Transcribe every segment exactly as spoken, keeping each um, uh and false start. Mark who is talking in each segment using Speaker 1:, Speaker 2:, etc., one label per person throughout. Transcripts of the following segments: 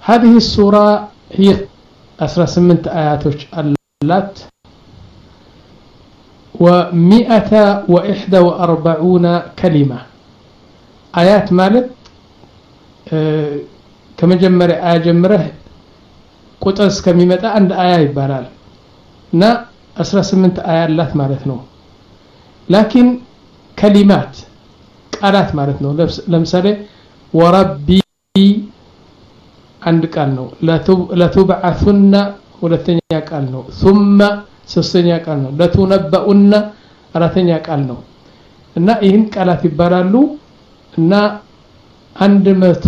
Speaker 1: هذه السورة هي أسرى سمنت آياتش اللات ومئة وإحدى وأربعون كلمة آيات مالت أه كما جمر آية جمره قطس كميمة عند آية يبالال نا أسرى سمنت آيات اللات مالتنو لكن كلمات قالات مالتنو لمثال وربي عند قالنو لا تبعثن ሁለተኛ ቃል ነው ثم ሶስተኛ ቃል ነው ለተነበኡና አራተኛ ቃል ነው እና ይህን ቃላት ይባላሉ እና አንድ መቶ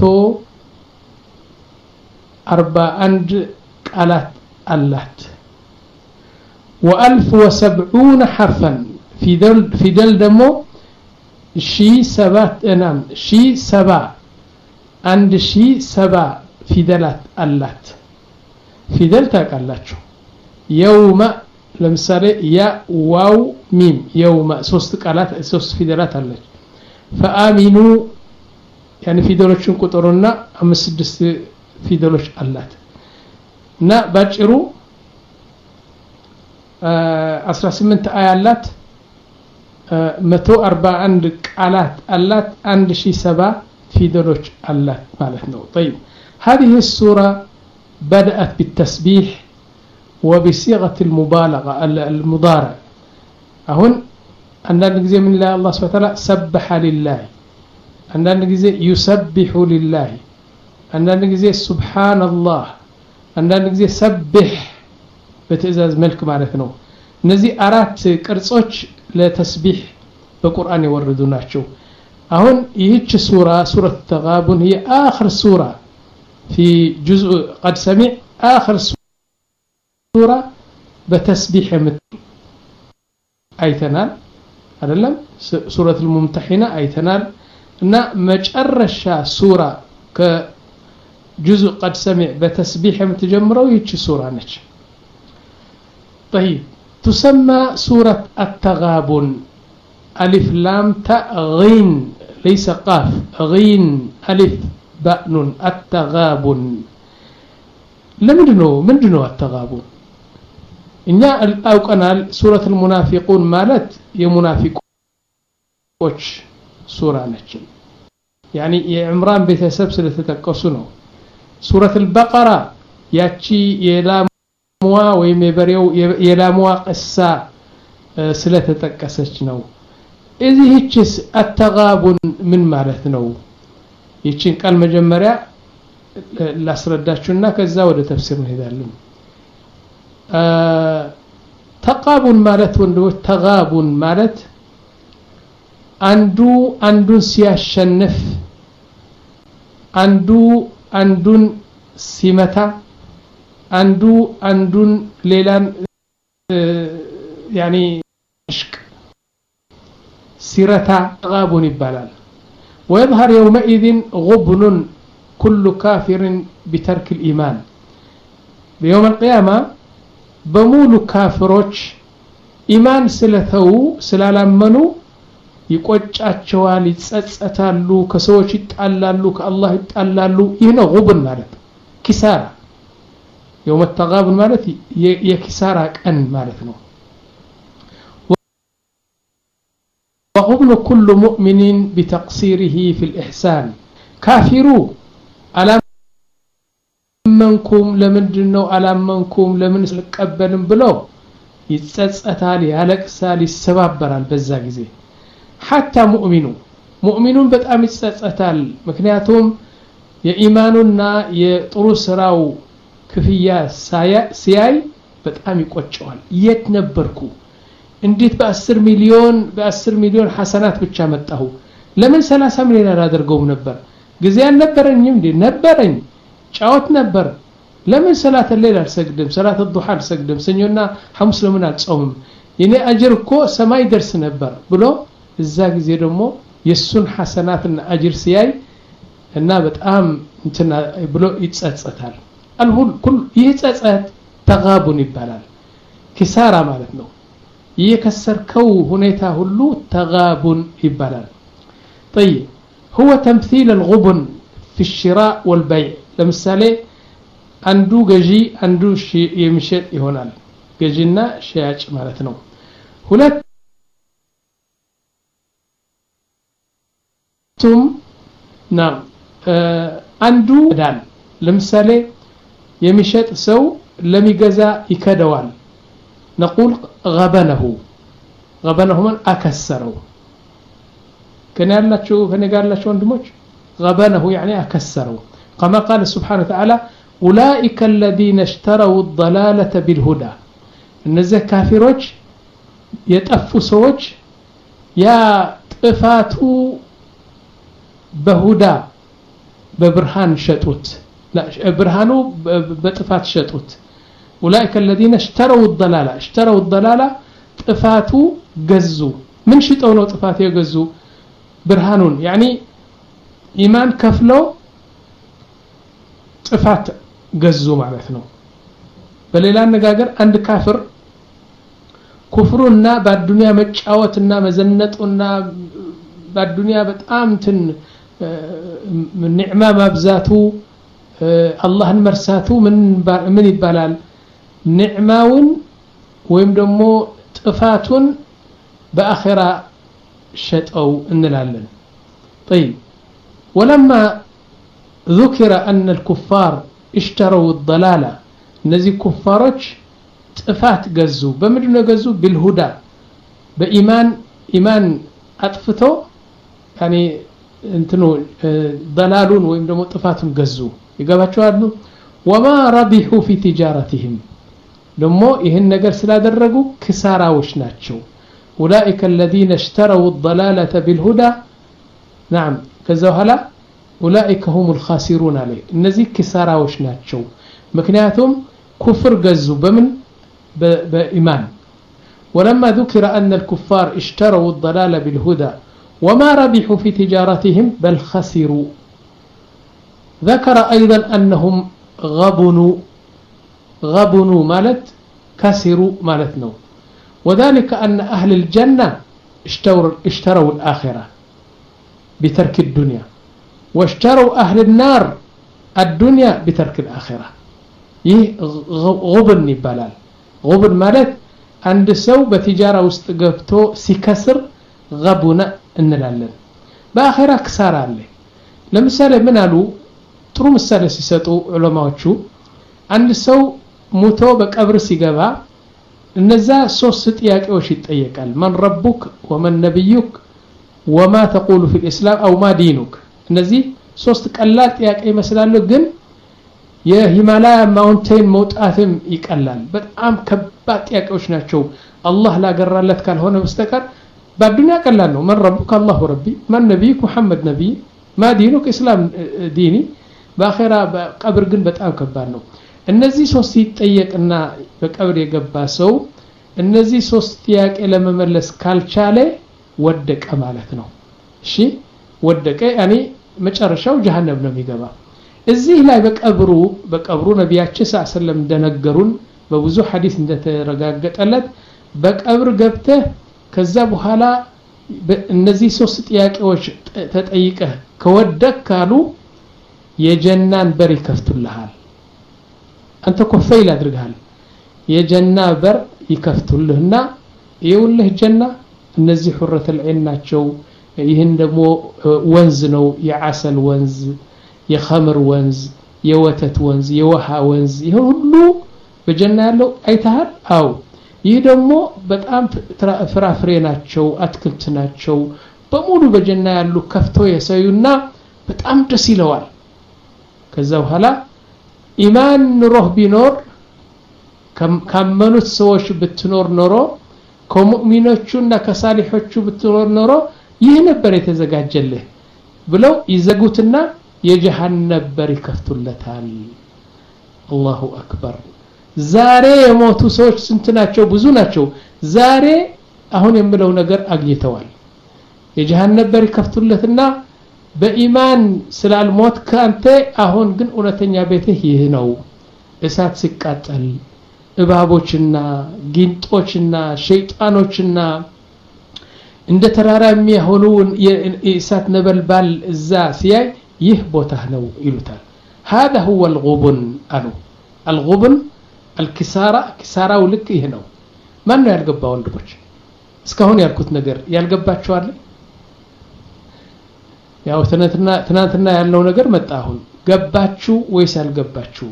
Speaker 1: አርባ አንድ ቃላት አላት وألف وسبعون حرفا في دل في دل دمو شي سبات انام شي سبا عند شي سبا في دلات اللات في دل تاقلاچو يوم لمثالي يا واو ميم يوم ሶስት ቃላት ሶስት ፊደላት አለች فآمنوا يعني ፊደሎችን ቁጥሩና አምስት ስድስት ፊደሎች አላት እና ባጭሩ አስራ ስምንት አያ አላት መቶ አርባ አንድ ቃላት አላት አንድ ሺህ ሰባ ፊደሎች አላት ማለት ነው طيب هذه السورة بدأت بالتسبيح وبصيغة المبالغة المضارع هون عندنا نجزي من الله الله سبحانه وتعالى سبح لله عندنا نجزي يسبح لله عندنا نجزي سبحان الله عندنا نجزي سبح بتعزاز ملك معناتنا نزي أرات قرصوች لتسبيح بالقرآن يوردوناچو هون يهچ سورة سورة التغابن هي آخر سورة في جزء قد سمع آخر سورة بتسبيح مت أيتنال أدلم سورة الممتحنة أيتنال إن مجرشة سورة كجزء قد سمع بتسبيح متجمرة ويهچ سورة نچ طيب تسمى سورة التغابن ألف لام تاء غين ليس قاف غين ألف باء نون التغابن لمنو منو التغابن إن أو قنال سورة المنافقون مالت يا منافقوش سورة نجم يعني يا عمران بيتسب سلتتقسنو سورة البقرة ياتشي يلا موا ويمبريو يلاموا قصة ስለተጠቀሰች ነው እዚህችስ التغابن ምን ማለት ነው ይችን ቃል መጀመሪያ ላስረዳችሁና ከዛ ወደ ተፍሲር እንሄዳለን ተቃቡን ማለት ወንዶች ተጋቡን ማለት አንዱ አንዱን ሲያሸንፍ አንዱ አንዱን ሲመታ አንዱ አንዱን ሌላን يعني سيرتا تغابن ይባላል ويظهر يومئذ غبن كل كافر بترك الإيمان بيوم القيامة بمولو كافروች إيمان ስለተው ስላላመኑ ይቆጫቸዋል ይጸጸታሉ ከሰዎች ይጣላሉ ከአላህ ይጣላሉ ይህ ነው غبن ማለት ኪሳራ يوم التغابن ማለት የኪሳራ ቀን ማለት ነው وغبن كل مؤمن بتقصيره في الإحسان كافروا ألا منكم لمندنو ألا منكم لمن سلقبلن بلو يتصصتال يالكسال يسبابرال بዛ ጊዜ حتى مؤمنون مؤمنون በጣም ይጸጸታል ምክንያቱም የኢማኑና የጥሩ ስራው ክፍያ ሲያይ በጣም ይቆጨዋል የት ነበርኩ እንዴት በ10 ሚሊዮን በ10 ሚሊዮን ሐሰናት ብቻ መጣሁ ለምን ሰላሳ ሚሊዮን አላደርገውም ነበር ጊዜ አልነበረኝም እንዴ ነበረኝ ጫወት ነበር ለምን ሰላት الليل አልሰግድም ሰላት الضحى አልሰግድም ሰኞና ሐሙስ ለምን አልጾምም የኔ አጅር እኮ ሰማይ ደርስ ነበር ብሎ እዛ ጊዜ ደግሞ የሱን ሐሰናትና አጅር ሲያይ እና በጣም እንትና ብሎ ይጸጸታል አልሁል ኩል ይጸጸት ተጋቡን ይባላል ኪሳራ ማለት ነው يكسركو هنيتا هلو تغابن يبالال طيب هو تمثيل الغبن في الشراء والبيع لمثالي አንዱ ገዢ አንዱ የሚሸጥ ይሆናል ገዢና ሻጭ ማለት ነው ሁለቱም ና አንዱ ዳን ለምሳሌ የሚሸጥ ሰው ለሚገዛ ይከደዋል نقول غبنه غبنه من أكسره كان يالله كان يقال له وندموج غبنه يعني أكسره كما قال سبحانه وتعالى أولئك الذين اشتروا الضلالة بالهدى النزه كافروج يتأفوا سوج يا طفاتو بهدى ببرهان شتوت لا برهانو بطفات شتوت أولئك الذين اشتروا الضلالة اشتروا الضلالة طفاتو جزو من شتوا لو طفات يجزو برهانون يعني إيمان كفلو طفات جزو معناته بل نجاجر عند كافر كفرنا بعد الدنيا متشاوتنا مزنتنا بعد الدنيا بتأمتن من نعمة مبزاتو الله مرساتو من من يبالال نعماون ويم دمو طفاتون بآخرة شتأو انلالن طيب ولما ذكر أن الكفار اشتروا الضلالة نزي كفارج طفات جزو بمدنا جزو بالهدى بإيمان إيمان أطفتو يعني انتنو ضلالون ويم دمو طفاتهم جزو يقاباتشو هادو وما ربحوا في تجارتهم دمو إهن نقر سلا درقو كسارا وشناتشو أولئك الذين اشتروا الضلالة بالهدى نعم كذا هلا أولئك هم الخاسرون عليه النزي كسارا وشناتشو مكنياتهم كفر جزو بمن بإيمان ولما ذكر أن الكفار اشتروا الضلالة بالهدى وما ربحوا في تجارتهم بل خسروا ذكر أيضا أنهم غبنوا غبنوا مالت كسروا مالتنا وذلك أن أهل الجنة اشتروا, اشتروا الآخرة بترك الدنيا واشتروا أهل النار الدنيا بترك الآخرة يه غبن يبالال غبن مالت عند سو بتجارة واستقبتو سيكسر غبنا انلالن بآخرة كسار عليه لمثال من قالوا ترو مثال سيساتو علماء عند سو موتو بقبر سيغبا እነዛ ሶስት ጥያቄዎች ይጠየቃል من ربك ومن نبيك وما تقول في الإسلام أو ما دينك እነዚህ ሶስት ቀላል ጥያቄ ይመስላሉ ግን የሂማላያ ማውንቴን መውጣትም ይቀላል በጣም ከባድ ጥያቄዎች ናቸው አላህ ላገራለት ካልሆነ በስተቀር በዱንያ ቀላል ነው من ربك الله ربي من نبيك محمد نبي ما دينك إسلام ديني በአኺራ በቀብር ግን በጣም ከባድ ነው እነዚህ ሶስት ይጠየቅና በቀብር የገባ ሰው እነዚህ ሶስት ጥያቄ ለመመለስ ካልቻለ ወደቀ ማለት ነው እሺ ወደቀ ያኒ መጨረሻው ጀሃነም ነው የሚገባ እዚህ ላይ በቀብሩ በቀብሩ ነብያችን ሰለላሁ እንደነገሩን በብዙ ሐዲስ እንደተረጋገጠለት በቀብር ገብተ ከዛ በኋላ እነዚህ ሶስት ጥያቄዎች ተጠይቀህ ከወደቅ ካሉ የጀናን በር ይከፍቱልሃል أنت كفيل أدرجها يا جنة بر يكفتلهنا يقوله جنة النزي حرة العين ناتشو يهندمو ونزنو يعسل ونز يخمر ونز يوتت ونز يوحى ونز يهلو بجنة له أيتهال أو يهدمو بتأم فرافري ناتشو أتكلت ناتشو بمولو بجنة له كفتو يسيونا بتأم تسيلوال كذا وهلا إيمان روح بنور كم كمنوت سوش بتنور نورو كمؤمنوچنا كصالحوچو بتنور نورو ينبر يتزጋጀله ብለው ይዘጉትና የጀሃነም በር ይከፍቱለታል الله اكبر ዛሬ የሞቱ ሰዎች ስንት ናቸው ብዙ ናቸው ዛሬ አሁን የምለው ነገር አግኝተዋል የጀሃነም በር ይከፍቱለትና በኢማን ስላልሞት ካንተ አሁን ግን እውነተኛ ቤትህ ይህ ነው እሳት ሲቃጠል እባቦችና ጊንጦችና ሸይጣኖችና እንደ ተራራ የሚሆኑ የእሳት ነበልባል እዛ ሲያይ ይህ ቦታ ነው ይሉታል هذا هو الغبن አሉ الغبن الكسارة كسارة ولك ይሄ ነው ማን ነው ያልገባው ወንድሞች እስካሁን ያልኩት ነገር ያልገባችሁ አለ ያው ትናንትና ትናንትና ያለው ነገር መጣ አሁን ገባችሁ ወይስ ያልገባችሁ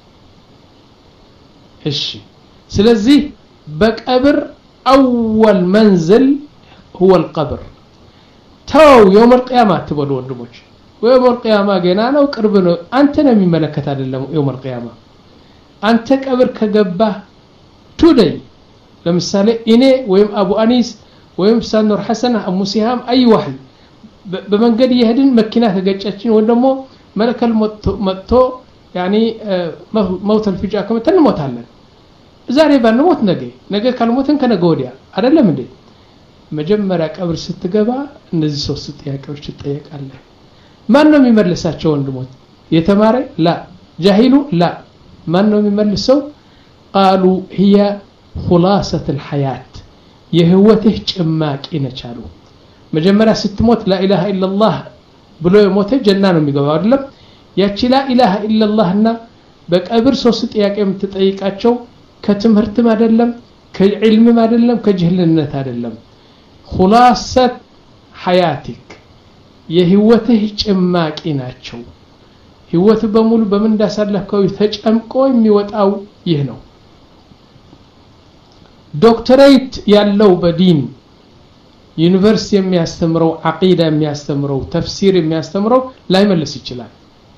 Speaker 1: እሺ ስለዚህ በቀብር اول منزل هو القبر ተው يوم القيامه ተበሉ ወንድሞች يوم القيامه ገና ነው ቅርብ ነው አንተ ነው የሚመለከት አይደለም يوم القيامه አንተ ቀብር ከገባህ ቱደይ ለምሳሌ እኔ ወይም አቡ አኒስ ወይም ሳኑር ሐሰን አሙ ሲሃም አይ ዋህድ በመንገድ ይሄድን መኪና ተገጨችን ወይ ደግሞ መለከል መጥቶ ያኒ موت الفجاء ከመ ተንሞታለን ዛሬ ባንሞት ነገ ነገ ካልሞትን ከነገ ወዲያ አይደለም እንዴ መጀመሪያ ቀብር ስትገባ እነዚህ ሶስት ጥያቄዎች ትጠየቃለህ ማን ነው የሚመልሳቸው ወንድሞች የተማረ لا جاهل لا ማን ነው የሚመልሰው قالوا هي خلاصة الحياة የህይወትህ ጭማቂ ነች አሉ መጀመሪያ ስትሞት لا اله الا الله ብሎ የሞተ ጀና ነው የሚገባው አይደለም ያቺ لا اله الا الله እና በቀብር ሶስት ጥያቄ የምትጠይቃቸው ከትምህርትም አይደለም ከዕልምም አይደለም ከጅህልነት አይደለም خلاصة حياتك የህይወትህ ጭማቂ ናቸው ህይወት በሙሉ በምን እንዳሳለፈው ተጨምቆ የሚወጣው ይህ ነው ዶክተሬት ያለው በዲን ዩኒቨርሲቲ የሚያስተምረው አቂዳ የሚያስተምረው ተፍሲር የሚያስተምረው ላይመልስ ይችላል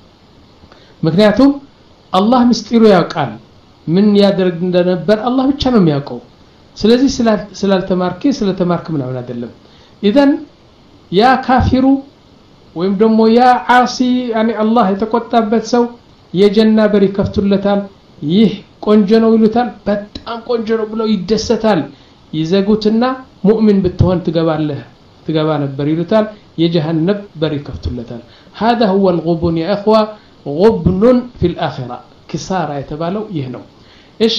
Speaker 1: ምክንያቱም አላህ ምስጢሩ ያውቃል ምን ያደርግ እንደነበር አላህ ብቻ ነው የሚያውቀው ስለዚህ ስላልተማርክ ስለተማርክ ምናምን አይደለም ኢዘን ያ ካፊሩ ወይም ደግሞ ያ ዓሲ ያኒ አላህ የተቆጣበት ሰው የጀና በር ይከፍቱለታል ይህ ቆንጆ ነው ይሉታል በጣም ቆንጆ ነው ብለው ይደሰታል ይዘጉትና ሙእሚን ብትሆን ትገባለህ ትገባ ነበር ይሉታል የጀሃነም በር ይከፍቱለታል هذا هو الغبن يا اخوه غبن في الاخره كساره የተባለው ይህ ነው እሺ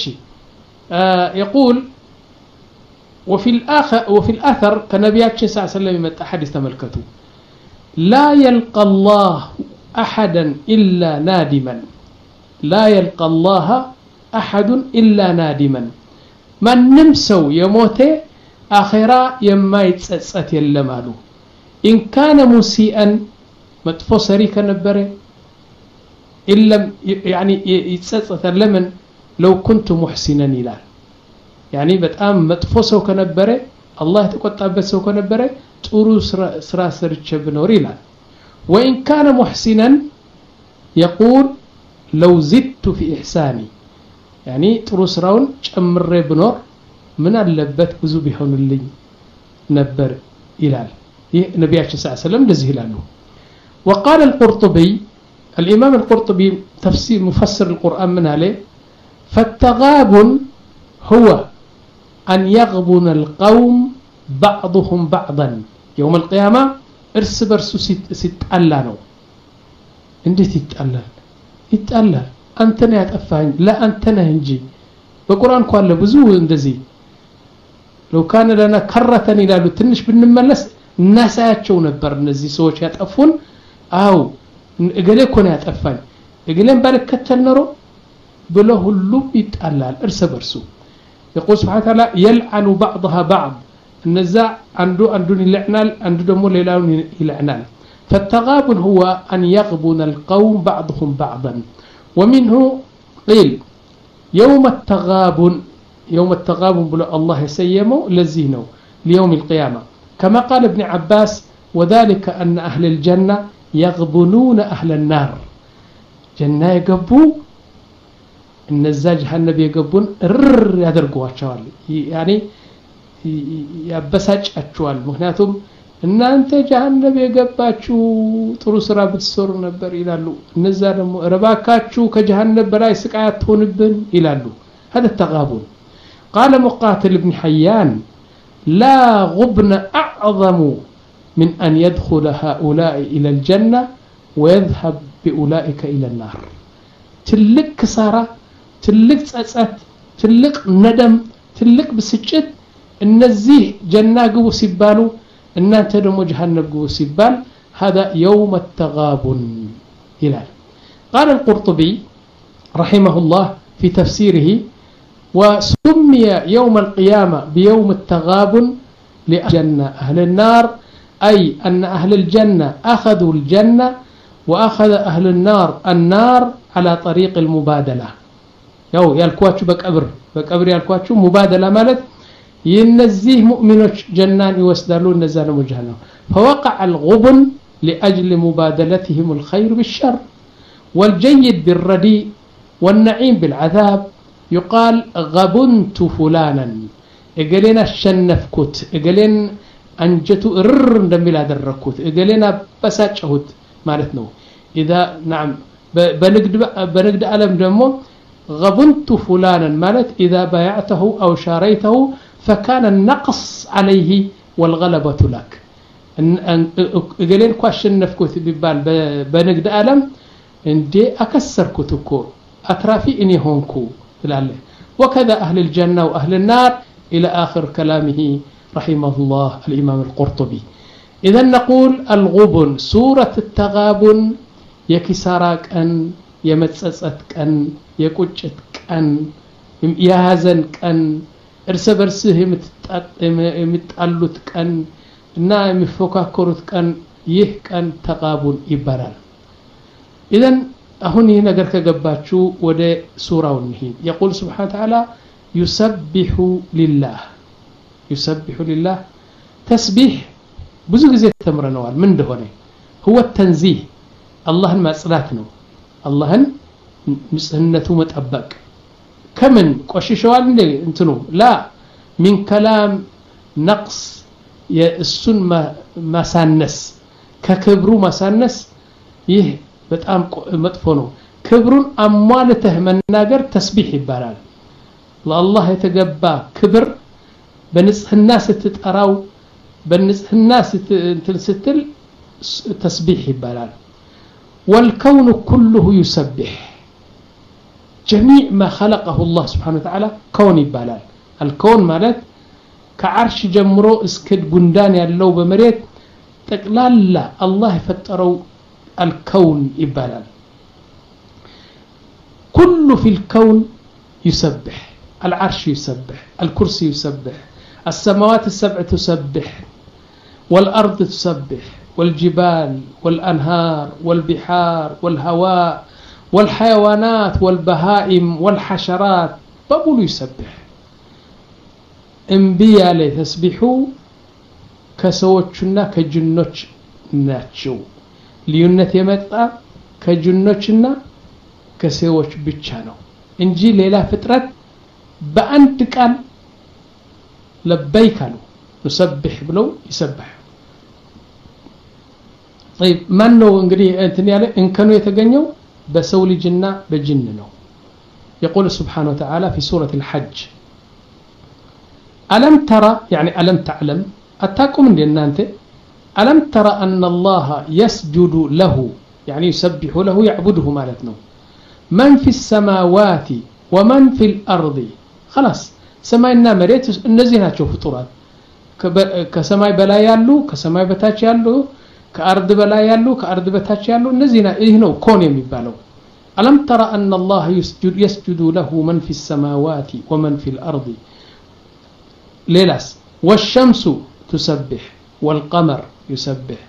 Speaker 1: يقول وفي الاخر وفي الاثر كنبياتنا صلى الله عليه وسلم يمጣ حديث ተመልከቱ لا يلقى الله احدا الا نادما لا يلقى الله احد الا نادما من نمسو يموته اخره يما يتصصت يلم አሉ ان كان مسيئا مطفو سري كنبره الا يعني يتصصت لمن لو كنت محسنا ይላል يعني በጣም መጥፎ ሰው ከነበረ አላህ የተቆጣበት ሰው ከነበረ ጥሩ ስራ ሰርቼ ብኖር ይላል وان كان محسنا يقول لو زدت في احساني يعني ጥሩ ስራውን ጨምሬ ብኖር ምን አለበት ብዙ ቢሆንልኝ ነበር ይላል ይህ ነብያችን ሰለላሁ ዐለይሂ ወሰለም እንደዚህ ይላሉ وقال القرطبي الامام القرطبي تفسير مفسر القران من عليه فالتغابن هو ان يغبن القوم بعضهم بعضا يوم القيامه ارس برس ሲጣላ ነው እንዴት ይጣላል ይጣላል አንተ ነህ ያጠፋኝ لا አንተ ነህ እንጂ በቁርአን ቋለ ብዙ እንደዚህ لو كان لنا كرة ይላሉ ትንሽ ብንመለስ እናሳያቸው ነበር እነዚህ ሰዎች ያጠፉን አው እገሌ እኮ ነው ያጠፋኝ እገሌን ባልከተል ኖሮ ብሎ ሁሉም ይጣላል እርስ በርሱ يقول سبحانه وتعالى يلعن بعضها بعض النزا عنده عنده يلعنال عنده دمو ليلاون يلعنال فالتغابن هو أن يغبن القوم بعضهم بعضا ومنه قيل يوم التغابن يوم التغابن بلو الله يسيمه لزينه ليوم القيامة كما قال ابن عباس وذلك أن أهل الجنة يغبنون أهل النار جنة يقبو النزاج جهنم يقبون رر يدرقواتشوال يعني ያበሳጫቸዋል ምክንያቱም እናንተ ጀሃነም የገባችሁ ጥሩ ስራ ብትሰሩ ነበር ይላሉ እነዛ ደግሞ ረባካችሁ ከጀሃነም በላይ ስቃይ አትሆንብን ይላሉ هذا التغابن قال مقاتل ابن حيان لا غبن اعظم من ان يدخل هؤلاء الى الجنه ويذهب باولئك الى النار ትልቅ ክሳራ ትልቅ ጸጸት ትልቅ ነደም ትልቅ ብስጭት እነዚህ ጀና ግቡ ሲባሉ እናንተ ደግሞ ጀሃነም ግቡ ሲባል هذا يوم التغابن ይላል قال القرطبي رحمه الله في تفسيره وسمي يوم القيامة بيوم التغابن لأجل أهل النار أي أن أهل الجنة أخذوا الجنة وأخذ أهل النار النار على طريق المبادلة يو يالكواتشو بكبر بكبر يالكواتشو مبادلة مالت ينزيه مؤمنوش جنان يوسدالون نزال مجهنم فوقع الغبن لأجل مبادلتهم الخير بالشر والجيد بالرديء والنعيم بالعذاب يقال غبنت فلانا اقلنا الشنفكت اقلن انجتو ارر اندميل ادركوت اقلنا بساچهوت معناتنو اذا نعم بنقد بنقد علم دمو غبنت فلانا مالت اذا بايعته او شاريته فكان النقص عليه والغلبة لك اقلن كو الشنفكت بيبال بنقد علم اندي اكسركوت اكو اترافي اني هونكو تلاله وكذا اهل الجنة واهل النار الى اخر كلامه رحمه الله الامام القرطبي. اذا نقول الغبن سورة التغابن يكسراك ان يمتصصت ان يقጭት ቀን ያዘን ቀን እርስ በርስህ የሚጣሉት ቀን እና የሚፎካከሩት ቀን ይህ ቀን ተጋቡን ይባላል። اذا አሁን ይሄ ነገር ከገባችሁ ወደ ሱራው እንሂድ። يقول سبحانه وتعالى يسبح لله يسبح لله تسبيح ብዙ ጊዜ ተምረናል ምን እንደሆነ هو التنزيه اللهን ማጽዳት ነው اللهን ንጽህነቱ መጠበቅ ከምን ቆሽሸዋል እንደ እንትኑ لا من كلام نقص የእሱን ማሳነስ ከክብሩ ማሳነስ ይህ በጣም መጥፎ ነው። ክብሩን አሟልተህ መናገር ተስቢህ ይባላል። ለአላህ የተገባ ክብር በንጽህና ስትጠራው በንጽህና ስትል ተስቢህ ይባላል። والكون كله يسبح جميع ما خلقه الله سبحانه وتعالى كون ይባላል። الكون ማለት ከዓርሽ ጀምሮ እስከ ጉንዳን ያለው በመሬት ጠቅላላ አላህ የፈጠረው الكون يبالال كل في الكون يسبح العرش يسبح الكرسي يسبح السماوات السبع تسبح والأرض تسبح والجبال والأنهار والبحار والهواء والحيوانات والبهائم والحشرات بقول يسبح انبياء لي تسبحوا كسوتشنا كجنوش ناتشو ልዩነት የመጣ ከጅኖችና ከሰዎች ብቻ ነው እንጂ ሌላ ፍጥረት በአንድ ቃል ለበይክ አሉ ተሰብህ ብለው ይሰብህ። طيب ማን ነው እንግዲህ እንትን ያለ እንከኑ የተገኘው በሰው ልጅና በጅን ነው። يقول سبحانه وتعالى في سورة الحج ألم ترى يعني ألم تعلم أتاكم لأن أنت ألم ترى أن الله يسجد له يعني يسبح له يعبده مالتنا من في السماوات ومن في الأرض خلاص سماينا مريت النزينات شوف فطورات كسماي بلا يالو كسماي بتاش يالو كأرض بلا يالو كأرض بتاش يالو النزينة إيه نو كون يميبالو. ألم ترى أن الله يسجد, يسجد له من في السماوات ومن في الأرض ليلاس والشمس تسبح والقمر يسبح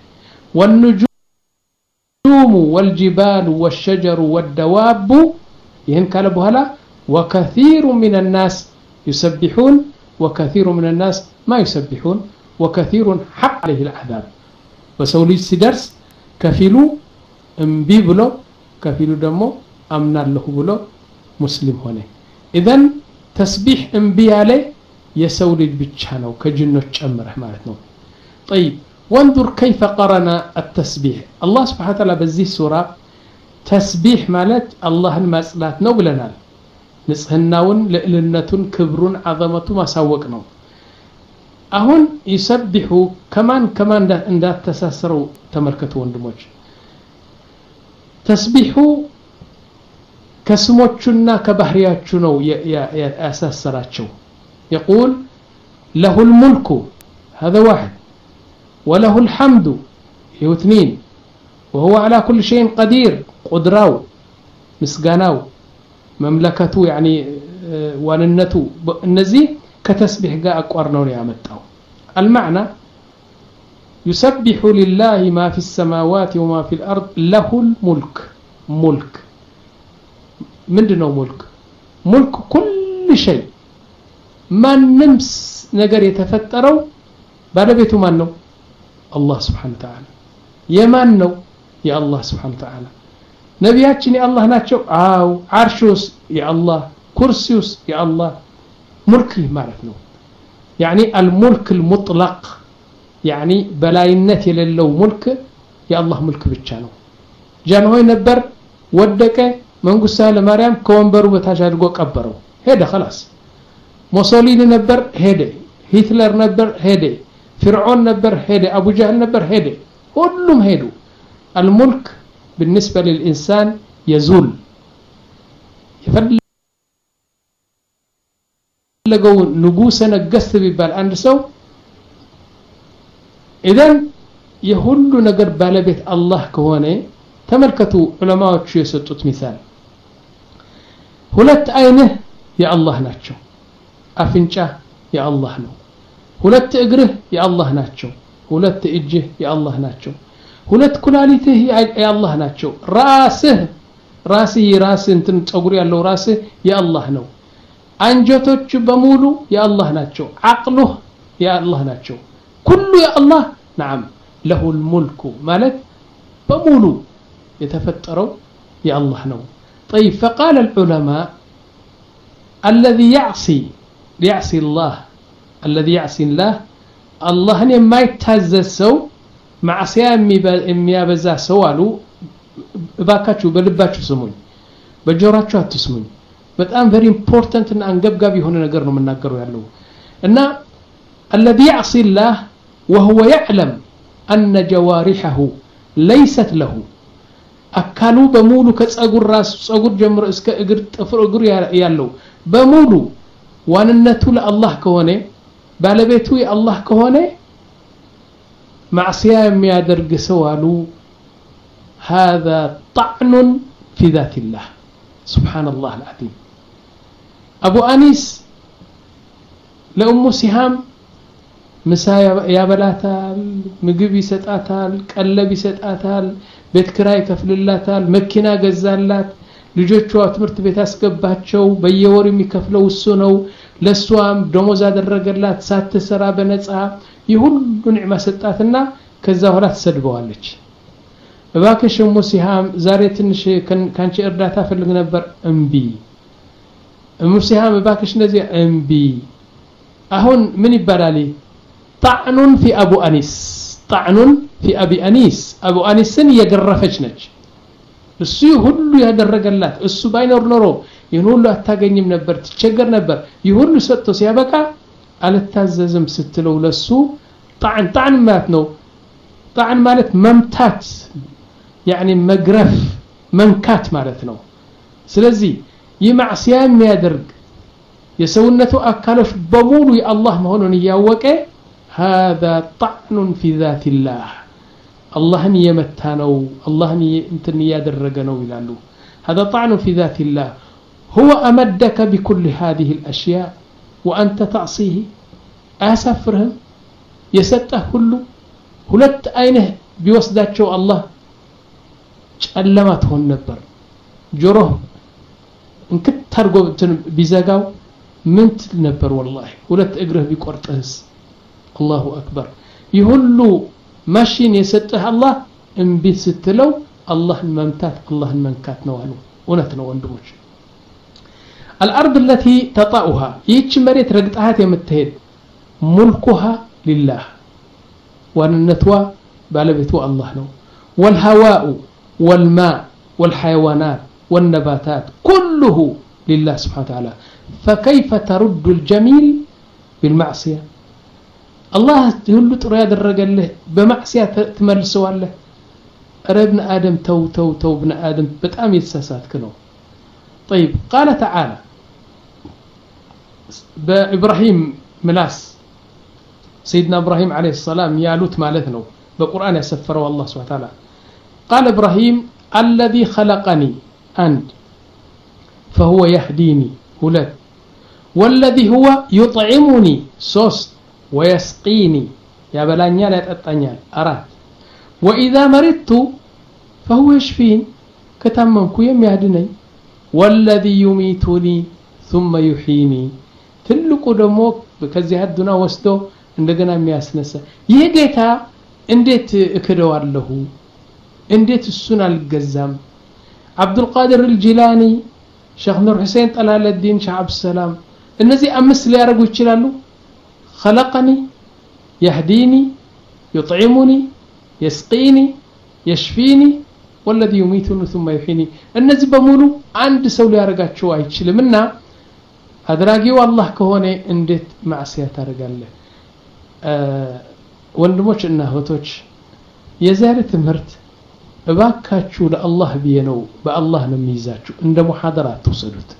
Speaker 1: والنجوم والجبال والشجر والدواب يهن كالبو هلا وكثير من الناس يسبحون وكثير من الناس ما يسبحون وكثير حق عليه العذاب. وسولي سدرس كفيلو امبي بلو كفيلو دمو امنا له بلو مسلم هنا. اذن تسبيح امبي عليه يسولي بتشانو كجنو تشمره معناتنو. طيب وانظر كيف قرن التسبيح. الله سبحانه وتعالى بزي سورة تسبيح مالت الله المسلات نو بلنال نصهناون لئلنتون كبرون عظمته ما سوقنو አሁን ይሰብሑ ከማን ከማን እንዳተሳሰሩ ተመልከቱ ወንድሞች። ተስቢሑ ከስሞቹና ከባህሪያቹ ነው ያሳሰራቸው። يقول له الملك هذا واحد وله الحمد هو اثنين وهو على كل شيء قدير قدراو مسغاناو مملكته يعني واننته النزي كتسبيح جاء أقوارنا يامتاو المعنى يسبح لله ما في السماوات وما في الأرض له الملك ملك من دونه ملك ملك كل شيء ما نمس نجر يتفتروا بعد بيته منه الله سبحانه وتعالى يمنه يا الله سبحانه وتعالى نبياتني الله ناتشو آو عرشوس يا الله كرسيوس يا الله ملكي معرفنه يعني الملك المطلق يعني بلاينة للو ملك يا الله ملك بتشانو جانوي نبر ودك من قصة لمريم كونبرو بتاجر جو كبرو هذا خلاص موسوليني نبر هذا هتلر نبر هذا فرعون نبر هذا أبو جهل نبر هذا كلهم هيدو الملك بالنسبة للإنسان يزول يفلقوا نقوسنا قست ببال أندسو إذن يهلو نقر بالبيت الله كهوني تملكتوا علماء شو يسطوت مثال هلت أينه يا الله ناتشو أفنشا يا الله نو هلت أقره يا الله ناتشو هلت إجه يا الله ناتشو هلت كلاليته يا الله ناتشو راسه راسه راسه انتن تصغر ያለው راسه يا الله ነው አንጀቶቹ በሙሉ يا الله ናቸው عقله يا الله ናቸው كله يا الله نعم له الملك ማለት በሙሉ የተፈጠረው يا الله ነው طيب فقال العلماء الذي يعصي يعصي الله الذي يعصي الله اللهن የማይታዘዝ ሰው معصيه የሚያበዛ ሰው አሉ ባካችሁ በልባችሁ ስሙኝ በጆሮአችሁ አትስሙኝ በጣም very important እና አንገብጋቢ የሆነ ነገር ነው መናገሩ ያለው እና الذي يعصي الله وهو يعلم أن جوارحه ليست له አካሉ በሙሉ ከጸጉር ራስ ጸጉር ጀምሮ እስከ እግር ጥፍር እግር ያለው በሙሉ ዋንነቱ ለአላህ ከሆነ ባለቤቱ የአላህ ከሆነ معصيه የሚያደርግ ሰው አሉ هذا طعن في ذات الله سبحان الله العظيم أبو أنيس لأم سهام مسا يابلاتال ምግብ ይሰጣታል ቀለብ ይሰጣታል ቤት ኪራይ ይከፍልላታል መኪና ገዛላት ልጆቿ ትምህርት ቤት አስገባቸው በየወር የሚከፍለው እሱ ነው ለሷም ደሞዝ አደረገላት ሳትሰራ በነፃ ይሁሉ ንዕማ ሰጣትና ከዛ ኋላ ተሰድበዋለች እባክሽ እሙ ሲሃም ዛሬ ትንሽ ካንቺ እርዳታ ፈልግ ነበር እምቢ እሙ ሲሃም እባክሽ እንደዚህ እምቢ አሁን ምን ይባላል طعن في ابو انيس طعن في ابي انيس ابو انيسን የገረፈች ነች እሱ ሁሉ ያደረገላት እሱ ባይኖር ኖሮ ይሁን ሁሉ አታገኝም ነበር ትቸገር ነበር ይሁን ሰጥቶ ሲያበቃ አልታዘዝም ስትለው ለሱ طعن طعن ማለት ነው طعن ማለት መምታት يعني مغرف منكات ማለት ነው ስለዚህ ይማዕሲያ የሚያደርግ የሰውነቱ አካሎች በሙሉ የአላህ መሆኑን ያወቀ هذا طعن في ذات الله اللهن يمتانو اللهن انتن يادرغنو ይላሉ هذا طعن في ذات الله هو امدك بكل هذه الاشياء وانت تعصيه اسفرهم يسطه ሁሉ ሁለት አይነህ ቢወስዳቸው አላህ ጨለማ ትሆን ነበር ጆሮ እንክት ታርጎ ቢዘጋው ምን ትል ነበር والله ሁለት እግርህ ቢቆርጥህስ الله اكبر ይሁሉ ማሽን የሰጠህ አላህ እንቢ ስትለው አላህን መምታት አላህን መንካት ነው አሉ እውነት ነው ወንድሞች الارض التي تطأها ይህች መሬት ረግጣሃት የምትሄድ ሙልኩها لله ወንነቷ ባለቤቱ አላህ ነው والهواء والماء والحيوانات والنباتات كله لله سبحانه وتعالى فكيف ترد الجميل بالمعصية الله يقول ጥሩ ያደረገልህ በማዕሲያ ተመልሰዋለህ ابن آدم تو تو تو ابن آدم በጣም የተሳሳትክ ነው طيب قال تعالى بإبراهيم ملاس سيدنا إبراهيم عليه السلام يالوت مالت ነው በቁርአን ያሰፈረው الله سبحانه وتعالى قال إبراهيم الذي خلقني أنت فهو يهديني ሁለት والذي هو يطعمني ሶስት ويسقيني ያበላኛል ያጠጣኛል አራት وإذا مرضت فهو يشفين ከታመምኩ የሚያድነኝ والذي يميتني ثم يحييني ትልቁ ደግሞ ከዚህ አዱና ወስዶ እንደገና የሚያስነሳ ይሄ ጌታ እንዴት እከደዋለሁ እንዴት እሱን አልገዛም አብዱል ቃድር አልጂላኒ ሼክ ኑር ሁሴን ጠላለዲን ሼህ አብዱ ሰላም እነዚህ አምስት ሊያረጉ ይችላሉ خلقني يهديني يطعمني يسقيني يشفيني والذي يميتني ثم يحييني እነዚህ በሙሉ አንድ ሰው ሊያረጋቸው አይችልምና አድራጊው አላህ ከሆነ እንዴት ማዕሲያ ታረጋለህ ወንድሞች እና እህቶች የዛሬ ትምህርት እባካችሁ ለአላህ ብዬ ነው በአላህ ነው የሚይዛችሁ እንደ ሙሐደራ አትወሰዱት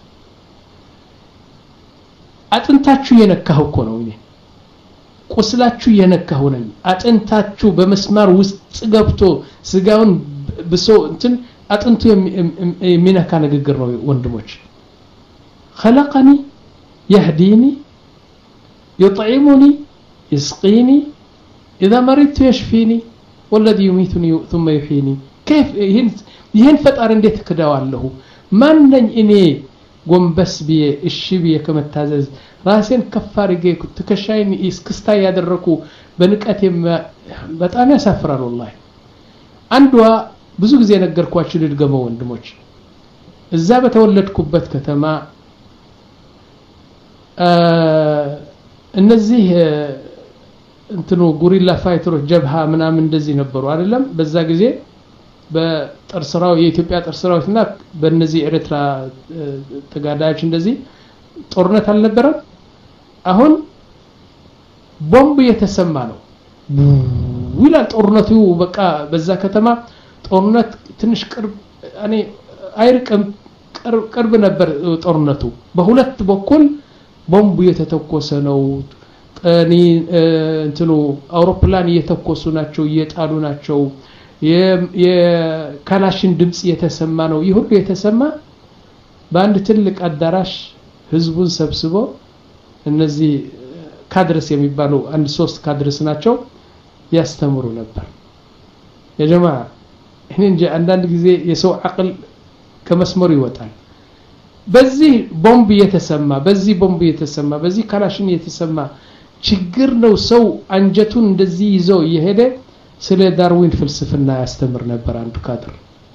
Speaker 1: አጥንታችሁ የነካው እኮ ነው እኔ ቁስላችሁ የነካው ነኝ አጥንታችሁ በመስማር ውስጥ ገብቶ ስጋውን ብሶ እንትን አጥንቱ የሚነካ ንግግር ነው ወንድሞች خلقني يهديني يطعمني يسقيني إذا مرضت يشفيني والذي يميتني ثم يحييني كيف يهن فتار انديت كداوالله ማንነኝ እኔ ጎንበስ ቢየ እሺ ቢየ ከመታዘዝ ራሴን ከፋርጌ ተከሻይን እስክስታ ያደረኩ በንቀት በጣም ያሳፍራል والله አንዷ ብዙ ጊዜ ነገርኳችሁ ልድገመው ወንድሞች እዛ በተወለድኩበት ከተማ እነዚህ እንትኑ ጉሪላ ፋይተሮች ጀብሃ ምናምን እንደዚህ ነበሩ አይደለም በዛ ጊዜ በጥርስራው የኢትዮጵያ ጥርስራውና በእነዚህ ኤርትራ ተጋዳዮች እንደዚህ ጦርነት አልነበረም አሁን ቦምብ የተሰማ ነው ይላል ጦርነቱ በቃ በዛ ከተማ ጦርነት ትንሽ ቅርብ እኔ አይርቅም ቅርብ ነበር ጦርነቱ በሁለት በኩል ቦምብ የተተኮሰ ነው እኔ እንትኑ አውሮፕላን እየተኮሱ ናቸው እየጣሉ ናቸው የካላሽን ድምጽ የተሰማ ነው ይሁሉ የተሰማ በአንድ ትልቅ አዳራሽ ህዝቡን ሰብስቦ እነዚህ ካድርስ የሚባሉ አንድ ሶስት ካድርስ ናቸው ያስተምሩ ነበር የጀማ እኔ እንጂ አንዳንድ ጊዜ የሰው አቅል ከመስመሩ ይወጣል በዚህ ቦምብ የተሰማ በዚህ ቦምብ የተሰማ በዚህ ካላሽን የተሰማ ችግር ነው ሰው አንጀቱን እንደዚህ ይዞ ይሄደ ስለ ዳርዊን ፍልስፍና ያስተምር ነበር አንዱ ካድር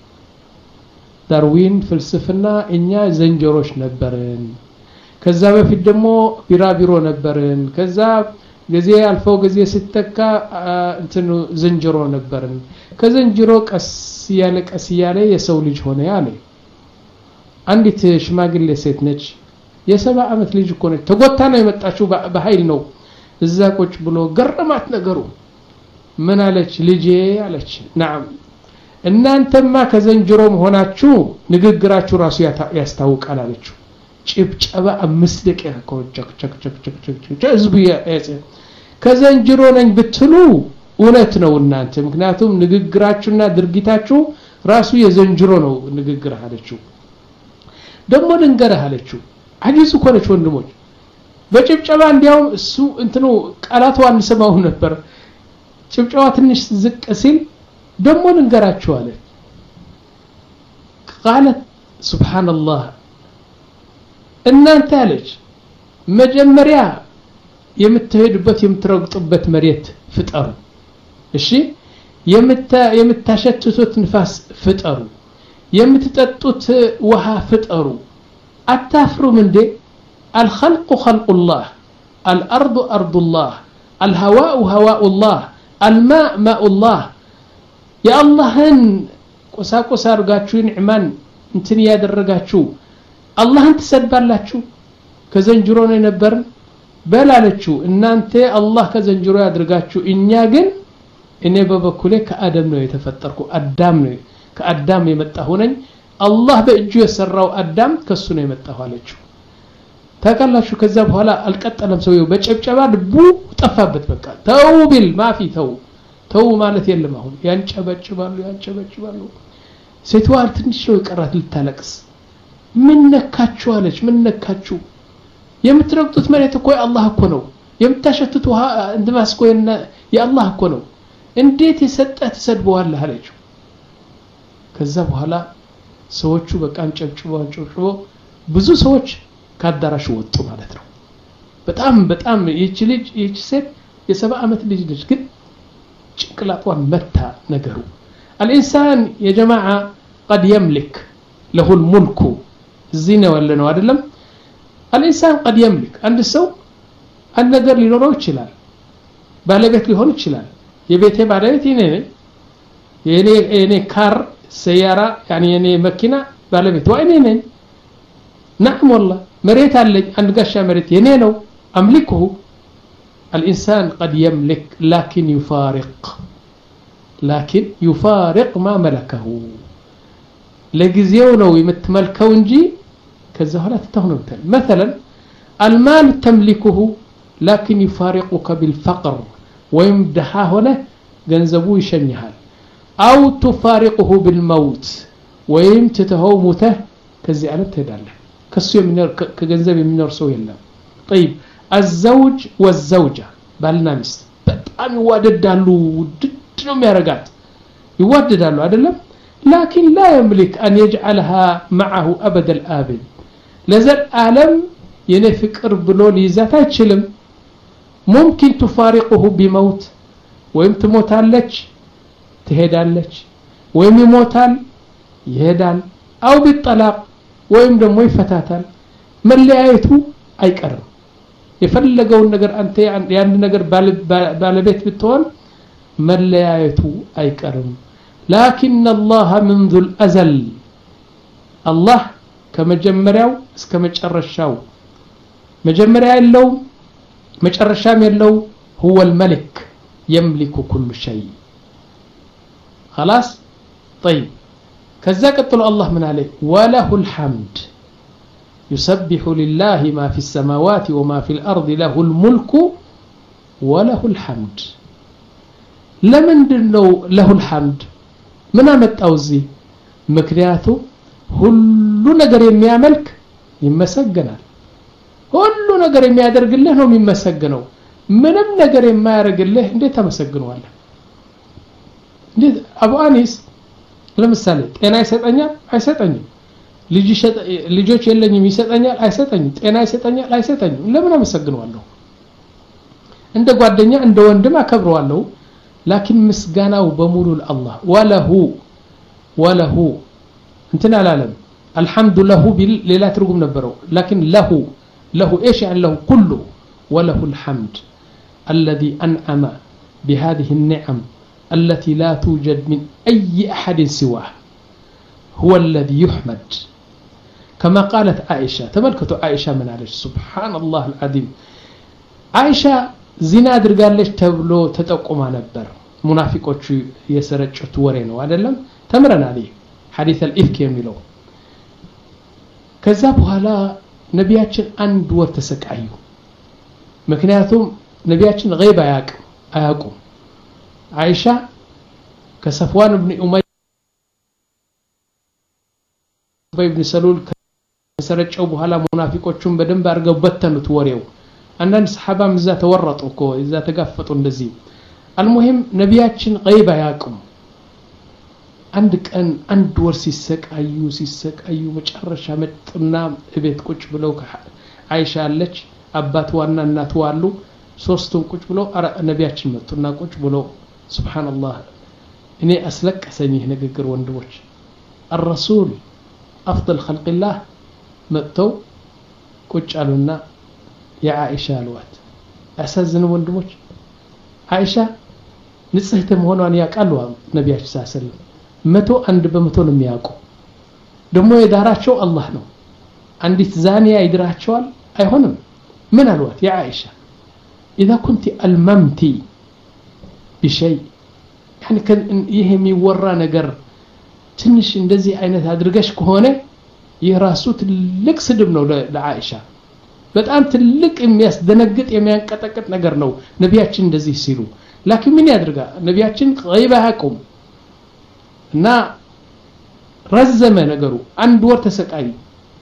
Speaker 1: ዳርዊን ፍልስፍና እኛ ዘንጀሮች ነበርን ከዛ በፊት ደግሞ ቢራቢሮ ነበርን ከዛ ጊዜ አልፈው ጊዜ ሲተካ እንትኑ ዘንጀሮ ነበርን ከዘንጀሮ ቀስ ያለ ቀስ ያለ የሰው ልጅ ሆነ ያለ አንዲት ሽማግሌ ሴት ነች የሰባ አመት ልጅ እኮ ነች ተጎታ ነው የመጣችው በኃይል ነው እዛ ቁጭ ብሎ ገረማት ነገሩ ምን አለች ልጄ አለች نعم እናንተማ ከዘንጀሮም ሆናችሁ ንግግራችሁ ራሱ ያስታውቃል አለችው ጭብጨባ አምስት ደቂቃ ኮቸክ ቸክ ቸክ ቸክ ቸክ ህዝቡ ያጸ ከዘንጀሮ ነኝ ብትሉ እውነት ነው እናንተ ምክንያቱም ንግግራችሁና ድርጊታችሁ ራሱ የዘንጀሮ ነው ንግግር አለችው ደሞ ልንገርህ አለችው አዲስ እኮ ነች ወንድሞች በጭብጨባ እንዲያው እሱ እንትኑ ቃላቱ አንሰማው ነበር ጭብጨባ ትንሽ ዝቅ ሲል ደሞ ልንገራችሁ አለ قالت سبحان الله እናንተ አለች መጀመሪያ የምትሄዱበት የምትረግጡበት መሬት ፍጠሩ እሺ የምታ የምታሸትቱት ንፋስ ፍጠሩ የምትጠጡት ውሃ ፍጠሩ አታፍሩም እንዴ الخلق خلق الله الارض ارض الله الهواء هواء الله الماء ماء الله يا اللهن قساقس አርጋችሁ ንዕማን እንትን ያደረጋችሁ አላህን ተሰድባላችሁ ከዘንጅሮ ነው ነበር በላለችው እናንተ አላህ ከዘንጅሮ ያድርጋችሁ እኛ ግን እኔ በበኩሌ ከአደም ነው የተፈጠርኩ አዳም ነው ከአዳም የመጣሁ ነኝ አላህ በእጁ የሰራው አዳም ከሱ ነው የመጣው አለችው ታካላችሁ ከዛ በኋላ አልቀጠለም ሰውየው በጨብጨባ ልቡ ጠፋበት በቃ ተው ቢል ማፊ ተው ተው ማለት የለም አሁን ያንጨበጭባሉ ያንጨበጭባሉ ሴቷ ትንሽ ነው ይቀራት ልታለቅስ ምን ነካችሁ አለች ምን ነካችሁ የምትረግጡት መሬት እኮ የአላህ እኮ ነው የምታሸቱት ውሃ እንደማስቆ የአላህ እኮ ነው እንዴት የሰጠህ ተሰድበዋለህ አለች ከዛ በኋላ ሰዎቹ በቃን ጨብጭበው ጨብጭበው ብዙ ሰዎች ካዳራሽ ወጡ ማለት ነው በጣም በጣም ይቺ ልጅ ይቺ ሴት የሰባ አመት ልጅ ልጅ ግን ጭንቅላቷን መታ ነገሩ الانسان يا جماعه قد يملك له الملك الزنا ولا ነው አይደለም الانسان قد يملك አንድ ሰው አንድ ነገር ሊኖረው ይችላል ባለቤት ሊሆን ይችላል የቤቴ ባለቤት እኔ ነኝ የኔ እኔ ካር سيارة يعني يعني مكينة ባለቤት ወይ እኔ ነኝ نعم والله مريت على عند قشة مريت ينينو أملكه الإنسان قد يملك لكن يفارق لكن يفارق ما ملكه لجزيونه يمتملكه ونجي كالزهرات تهنمتن مثلا المال تملكه لكن يفارقك بالفقر ويمدحه هنا جنزبو يشنيها أو تفارقه بالموت ويمتته موته كزي على تهداله كسو من كجنزب من رسول الله طيب الزوج والزوجة بالنا مست በጣም ይዋደዳሉ ድድነው የሚያረጋት ይዋደዳሉ አይደለም لكن لا يملك أن يجعلها معه أبد الآبد لذا العالم ينفكر بلو ليزات አይችልም ممكن تفارقه بموت ወይም ትሞታለች ትሄዳለች ወይም ይሞታል ይሄዳል أو بالطلاق ወይም ደግሞ ይፈታታል መለያየቱ አይቀርም የፈለገውን ነገር አንተ ያን ነገር ባለቤት ብትሆን መለያየቱ አይቀርም لكن الله منذ الأزل الله ከመጀመሪያው እስከ መጨረሻው መጀመሪያ ያለው መጨረሻም ያለው هو الملك يملك كل شيء خلاص طيب كذا قتل الله من عليه وله الحمد يسبح لله ما في السماوات وما في الأرض له الملك وله الحمد لمن دنو له الحمد من امتاوزي مكنياتو ሁሉ ነገር የሚያመልክ ይመሰገናል ሁሉ ነገር የሚያደርግልህ ነው የሚመሰገነው ምንም ነገር የማያደርግልህ እንዴት ተመሰግነዋለህ እንዴት አቡ አኒስ ለምሳሌ ጤና ይሰጠኛል አይሰጠኝም ልጅ ልጆች የለኝም ይሰጠኛል አይሰጠኝም ጤና ይሰጠኛል አይሰጠኝም ለምን አመሰግነዋለሁ እንደ ጓደኛ እንደ ወንድም አከብረዋለሁ لكن مسغناو بمولو الله وله وله انتنا العالم الحمد له لا ترجم نبرو لكن له له ايش يعني له كله وله الحمد الذي انعم بهذه النعم التي لا توجد من اي احد سواه هو الذي يحمد كما قالت عائشه تملكتوا عائشه من عليه سبحان الله العظيم عائشه زنا አድርጋለች ተብሎ ተጠቆማ ነበር ሙናፊቆቹ የሰረጩት ወሬ ነው አይደለም ተምረናል ሐዲስ الافك የሚለው ከዛ በኋላ ነቢያችን አንድ ወር ተሰቃዩ ምክንያቱም ነቢያችን غيب አያቅ አያቁ አይሻ ከሰፍዋን ኢብኑ ኡመይያ ኢብኑ ሰሉል ከሰረጨው በኋላ ሙናፊቆቹን በደንብ አርገው በተኑት ወሬው አንዳንድ ሰሃባም እዛ ተወረጡ እኮ እዛ ተጋፈጡ እንደዚህ المهم ነቢያችን غيب አያቁም አንድ ቀን አንድ ወር ሲሰቃዩ ሲሰቃዩ መጨረሻ መጥና እቤት ቁጭ ብለው አይሻ አለች አባቷና እናቷ አሉ ሶስቱም ቁጭ ብለው ነቢያችን መጡና ቁጭ ብለው ሱብሃንአላህ እኔ አስለቀሰኝ ይሄ ንግግር ወንድሞች الرسول افضل خلق الله መጥተው ቁጭ አሉና የአኢሻ አልዋት አሳዝኑ ወንድሞች አይሻ ንጽህት መሆኗን ያቃሉ ነቢያችን ሰለላሁ መቶ አንድ በመቶ ነው የሚያውቁ ደሞ የዳራቸው አላህ ነው አንዲት ዛኒያ ይድራቸዋል አይሆንም ምን አልዋት የአኢሻ اذا كنت الممتي بشيء يعني كان ይሄ የሚወራ ነገር ትንሽ እንደዚህ አይነት አድርገሽ ከሆነ የራሱ ትልቅ ስድብ ነው ለአኢሻ በጣም ትልቅ የሚያስደነግጥ የሚያንቀጠቅጥ ነገር ነው ነቢያችን እንደዚህ ሲሉ لكن ምን ያድርጋ ነቢያችን غيب አያቁም እና ረዘመ ነገሩ አንድ ወር ተሰቃዩ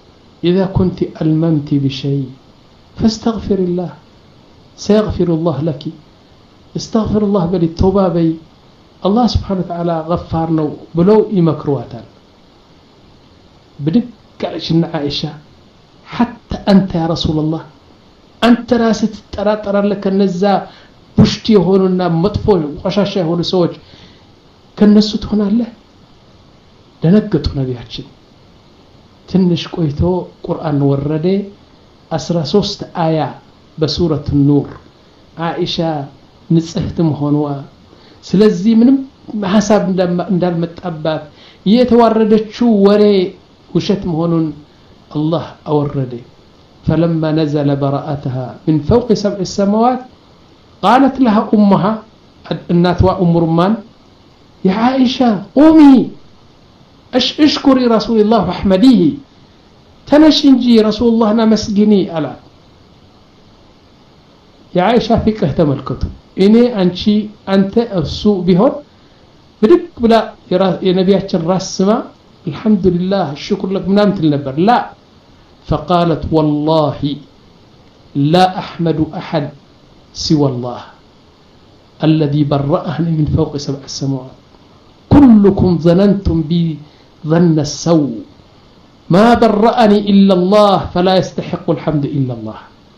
Speaker 1: إذا كنت ألممت بشيء فاستغفر الله سيغفر الله لك استغفر الله بل التوبة بي الله سبحانه وتعالى غفارنا بلو يمكرواتان بدك قالشنا عائشة حتى أنت يا رسول الله أنت راست ترى ترى لك النزا بشتي هوننا مطفو وقشاشة هون سوج كالنسو تهون الله دنقطوا نبياتشن تنش قويتو قرآن ورده أسرى سوست آية بسورة النور عائشة نصحتم هونوا سلزي منم حساب ندال متأبات يتواردتشو وري وشتم هونون الله أورده فلما نزل براءتها من فوق سبع السماوات قالت لها أمها الناتوا أم رمان يا عائشة قومي أش اشكري رسول الله واحمديه تنشنجي رسول الله نمسجني ألا يا عائشة فيك اهتم الكتب إني أنشي أنت السوء بهون بدك بلا يا نبيات الراس سما الحمد لله الشكر لك منامت النبر لا فقالت والله لا أحمد أحد سوى الله الذي برأني من فوق سبع السماوات كلكم ظننتم بي ظن السوء ما برأني إلا الله فلا يستحق الحمد إلا الله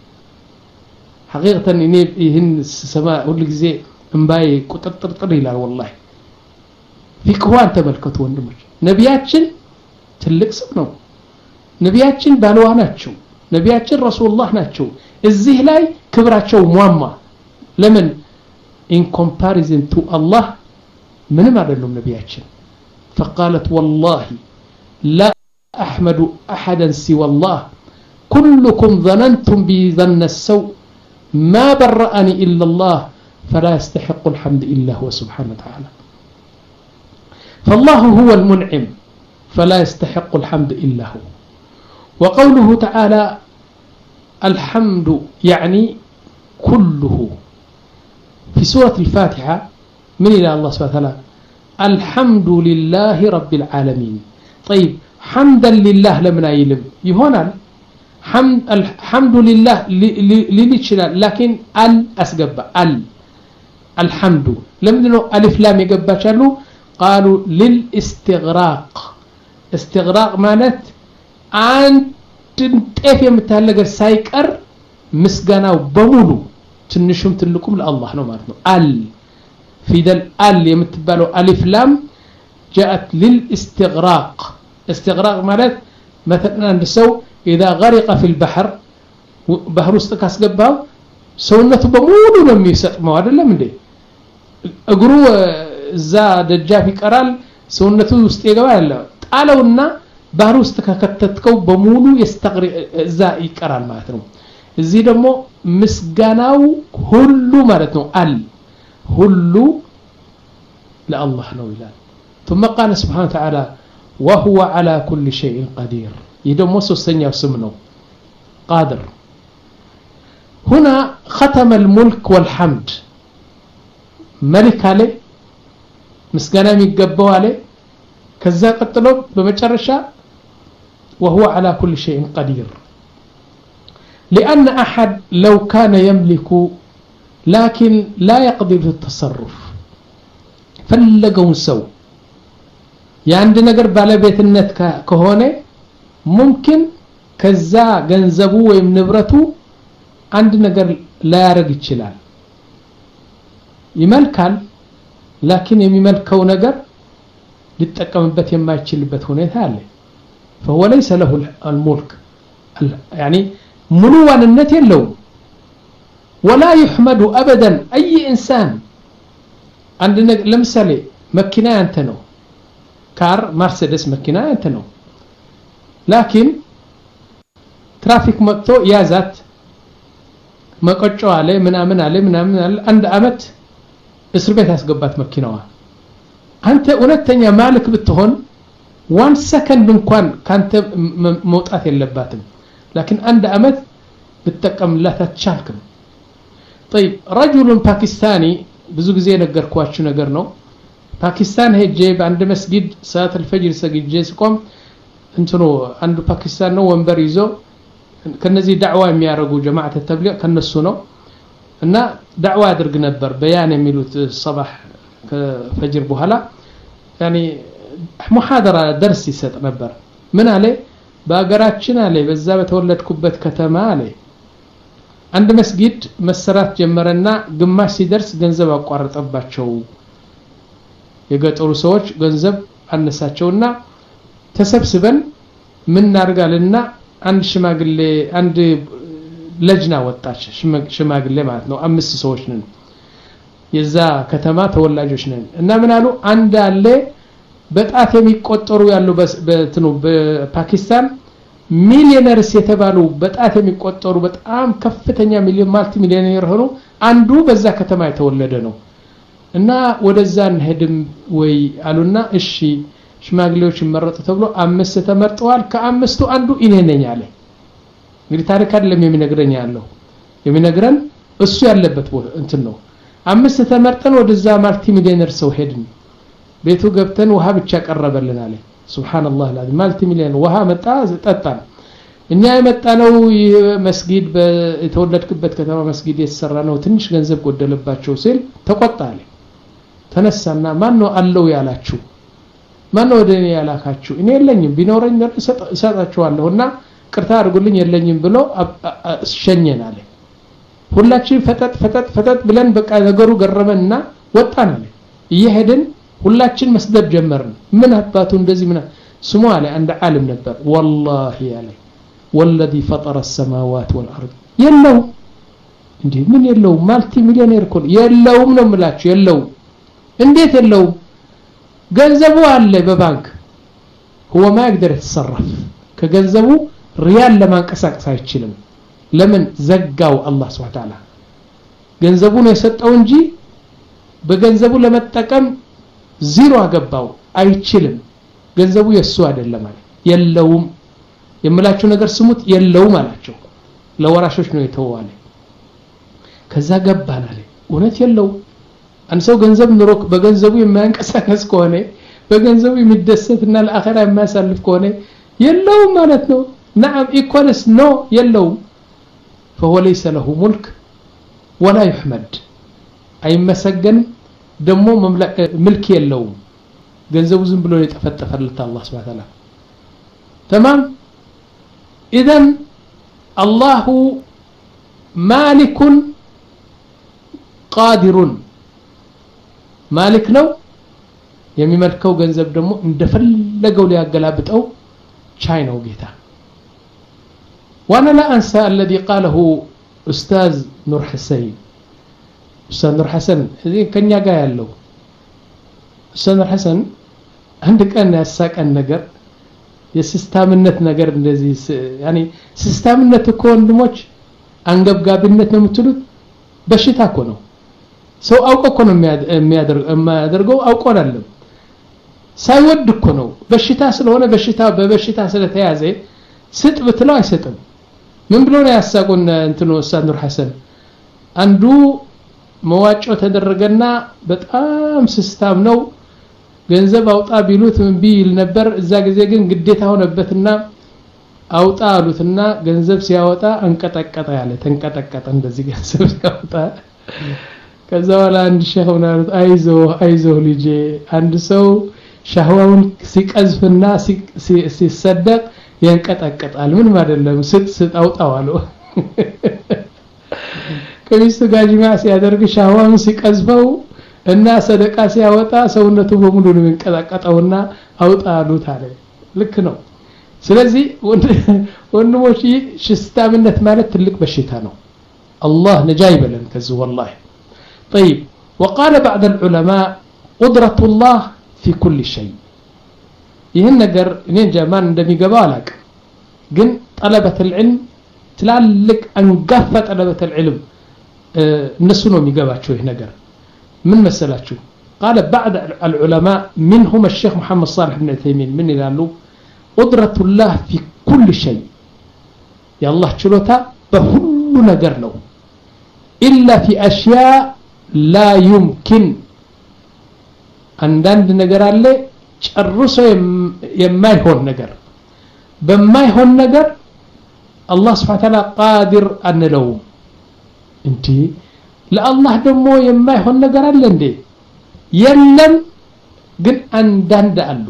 Speaker 1: حقيقة إني يهن السماء أقول لك زي مباي كتطرطر إلى والله في كوان تملكت وندمج نبياتشن تلك سمنو نبياتشن بالواناتشو نبياتشن رسول الله ناتشو الزيه لاي كبراتشو مواما لمن in comparison to Allah من ما لهم نبياتشن فقالت والله لا أحمد أحدا سوى الله كلكم ظننتم بي ظن السوء ما برأني إلا الله فلا يستحق الحمد إلا هو سبحانه وتعالى فالله هو المنعم فلا يستحق الحمد إلا هو وقوله تعالى الحمد يعني كله في سورة الفاتحة من إلى الله سبحانه وتعالى الحمد لله رب العالمين طيب حمدا لله لمن يلم يهون حمد الحمد لله لليشنا لكن ال أسقب ال الحمد لمن ألف لام يقبشلو قالوا للاستغراق استغراق معنات عن تنتف يمتهلق السايكر مسقناو بمولو تنشم تلكم لله نو معناتنو ال في ذا ال يمتبالو ألف لام جاءت للاستغراق استغراق معنات مثلا عند سو إذا غرق في البحر بحر استكاس قباو سونته بمولو لم يسقمو አይደለም እንዴ እግሩ እዛ ደጃፍ ይቀራል ሰውነቱ ውስጥ ይገባ ያለ ጣለውና ባህር ውስጥ ከከተትከው በሙሉ ይስተግሪ እዛ ይቀራል ማለት ነው እዚህ ደግሞ ምስጋናው ሁሉ ማለት ነው አል ሁሉ ለአላህ ነው ይላል ثم قال سبحانه وتعالى وهو على كل شيء قدير يدمو سوسنياو سم ነው قادر هنا ختم الملك والحمد ملك عليه مسغانا የሚገባው አለ ከዛ ቀጥሎ በመጨረሻ وهو على كل شيء قدير لأن أحد لو كان يملك لكن لا يقدر التصرف فلقون سو يعني ነገር ባለቤትነት ከሆነ ممكن ከዛ ገንዘቡ ወይም ንብረቱ አንድ ነገር ላያረግ ይችላል ይመልካል لكن የሚመልከው ነገር ሊጠቀምበት የማይችልበት ሁኔታ አለ فهو ليس له الملك يعني ملوانነት የለውም ولا يحمد ابدا اي انسان عند ለምሳሌ መኪና ያንተ ነው ካር መርሴዲስ መኪና ያንተ ነው لكن ትራፊክ መጥቶ ያዛት መቆጮ አለ ምናምን አለ ምናምን አለ አንድ አመት እስር ቤት ያስገባት መኪናዋ አንተ እውነተኛ ማልክ ብትሆን one second እንኳን ካንተ መውጣት የለባትም لكن አንድ አመት ብትጠቀምላት አትቻልክም طيب رجل باكستاني ብዙ ጊዜ ነገርኳችሁ ነገር ነው ፓኪስታን ሄጄ በአንድ መስጊድ ሰዓት الفجر ሰግጄ ስቆም እንትኑ አንዱ ፓኪስታን ነው ወንበር ይዞ ከነዚህ ዳዕዋ የሚያረጉ ጀማዓት ተብሊግ ከነሱ ነው እና ዳዕዋ ያድርግ ነበር በያን የሚሉት الصباح ከፈጅር በኋላ يعني محاضره درس ይሰጥ ነበር ምን አለ በአገራችን አለ በዛ በተወለድኩበት ከተማ አለ አንድ መስጊድ መሰራት ጀመረና ግማሽ ሲደርስ ገንዘብ አቋርጠባቸው የገጠሩ ሰዎች ገንዘብ አነሳቸውና ተሰብስበን ምን እናርጋልና አንድ ሽማግሌ አንድ ለጅና ወጣች ሽማግሌ ማለት ነው አምስት ሰዎች ነን የዛ ከተማ ተወላጆች ነን እና ምን አሉ አንድ አለ በጣት የሚቆጠሩ ያሉ በትኑ በፓኪስታን ሚሊዮነርስ የተባሉ በጣት የሚቆጠሩ በጣም ከፍተኛ ሚሊዮን ማልቲ ሚሊዮነር ሆኖ አንዱ በዛ ከተማ የተወለደ ነው እና ወደዛ እንሄድም ወይ አሉና እሺ ሽማግሌዎች ይመረጡ ተብሎ አምስት ተመርጠዋል ከአምስቱ አንዱ እኔ ነኝ አለ እንግዲህ ታሪክ አይደለም የሚነግረኝ ያለው የሚነግረን እሱ ያለበት እንትን ነው አምስት ተመርጠን ወደዛ ማልቲ ሚሊዮነር ሰው ሄድን ቤቱ ገብተን ውሃ ብቻ ቀረበልን አለ ሱብሃንአላህ ላዚ ማልቲ ሚሊዮነር ውሃ መጣ ጠጣን እኛ የመጣነው መስጊድ በተወለድክበት ከተማ መስጊድ የተሰራ ነው ትንሽ ገንዘብ ጎደለባቸው ሲል ተቆጣ አለ ተነሳና ማን ነው አለው ያላችሁ ማን ነው ወደኔ ያላካችሁ እኔ የለኝም ቢኖርኝ እሰጣችኋለሁና ቅርታ አድርጉልኝ የለኝም ብሎ ሸኘን አለ ሁላችን ፈጠጥ ፈጠጥ ፈጠጥ ብለን በቃ ነገሩ ገረመና ወጣን አለ እየሄድን ሁላችን መስደድ ጀመርን ምን አባቱ እንደዚህ ምን ስሙ አለ አንድ ዓለም ነበር والله ያለ والذي فطر السماوات والارض የለው እንዴ ምን የለው ማልቲ ሚሊዮነር ኮን የለውም ነው ምላችሁ የለው እንዴት የለው ገንዘቡ አለ በባንክ هو ما يقدر يتصرف ከገንዘቡ ሪያል ለማንቀሳቀስ አይችልም ለምን ዘጋው አላህ Subhanahu Wa Ta'ala ገንዘቡን የሰጠው እንጂ በገንዘቡ ለመጠቀም ዜሮ አገባው አይችልም ገንዘቡ የሱ አይደለም ማለት የለውም የምላችሁ ነገር ስሙት የለውም አላቸው ለወራሾች ነው የተዋለ ከዛ ገባና አለ እውነት የለው አንድ ሰው ገንዘብ ኑሮክ በገንዘቡ የማያንቀሳቀስ ከሆነ በገንዘቡ የሚደሰትና ለአኺራ የማያሳልፍ ከሆነ የለውም ማለት ነው نعم equals no يلو فهو ليس له ملك ولا يحمد اي مسجن دمو ملك يلو ገንዘቡ ዝም ብሎ የተፈጠፈለት አላህ Subhanahu Wa Ta'ala تمام اذا الله مالك قادر مالك ነው የሚመልከው ገንዘብ ደግሞ እንደፈለገው ሊያገላብጠው ቻይ ነው ጌታ وانا لا انسى الذي قاله استاذ نور حسين استاذ نور حسن اذا كنيا ጋር ያለው استاذ نور حسن አንድ ቀን ያሳቀን ነገር የሲስተምነት ነገር እንደዚህ يعني ሲስተምነት እኮ ወንድሞች አንገብጋቢነት ነው የምትሉት በሽታ እኮ ነው ሰው አውቆ እኮ ነው የሚያደርገው አውቆ አይደለም ሳይወድ እኮ ነው በሽታ ስለሆነ በሽታ በበሽታ ስለተያዘ ስጥ ብትለው አይሰጥም ምን ብሎ ነው ያሳቁን እንትኑ ኡስታዝ ኑር ሐሰን አንዱ መዋጮ ተደረገና በጣም ሲስተም ነው ገንዘብ አውጣ ቢሉት ምን ቢል ነበር እዛ ጊዜ ግን ግዴታ ሆነበትና አውጣ አሉትና ገንዘብ ሲያወጣ አንቀጠቀጠ ያለ ተንቀጠቀጠ እንደዚህ ገንዘብ ሲያወጣ ከዛ በኋላ አንድ ሼህ ሆነ አይዞ አይዞ ልጄ አንድ ሰው ሻህዋውን ሲቀዝፍና ሲሰደቅ ያንቀጠቀጣል ምን ማደለም ስጥ ስጥ አውጣው አለው ከሚስቱ ጋር ጅማ ሲያደርግ ሻህዋውን ሲቀዝፈው እና ሰደቃ ሲያወጣ ሰውነቱ በሙሉ ነው የሚንቀጠቀጠውና አውጣ አሉት አለ ልክ ነው ስለዚህ ወንድሞች ሽስታምነት ማለት ትልቅ በሽታ ነው አላህ ነጃ ይበለን ከዚህ والله طيب وقال بعض العلماء قدرة الله في كل شيء ይሄን ነገር እኔ ጀማን እንደሚገባው አላቅ ግን طلبة العلم ትላልቅ አንጋፋ طلبة العلم እነሱ ነው የሚገባቸው ይሄ ነገር من مسألته قال بعض العلماء منهم الشيخ محمد صالح بن عثيمين من قالوا قدرة الله في كل شيء يا الله ችሎታ በሁሉ ነገር ነው إلا في أشياء لا يمكن አንዳንድ ነገር አለ ጨርሶ የማይሆን ነገር በማይሆን ነገር አላህ Subhanahu Wa Ta'ala ቃዲር አንለው እንዴ ለአላህ ደግሞ የማይሆን ነገር አለ እንዴ የለም ግን አንዳንድ አሉ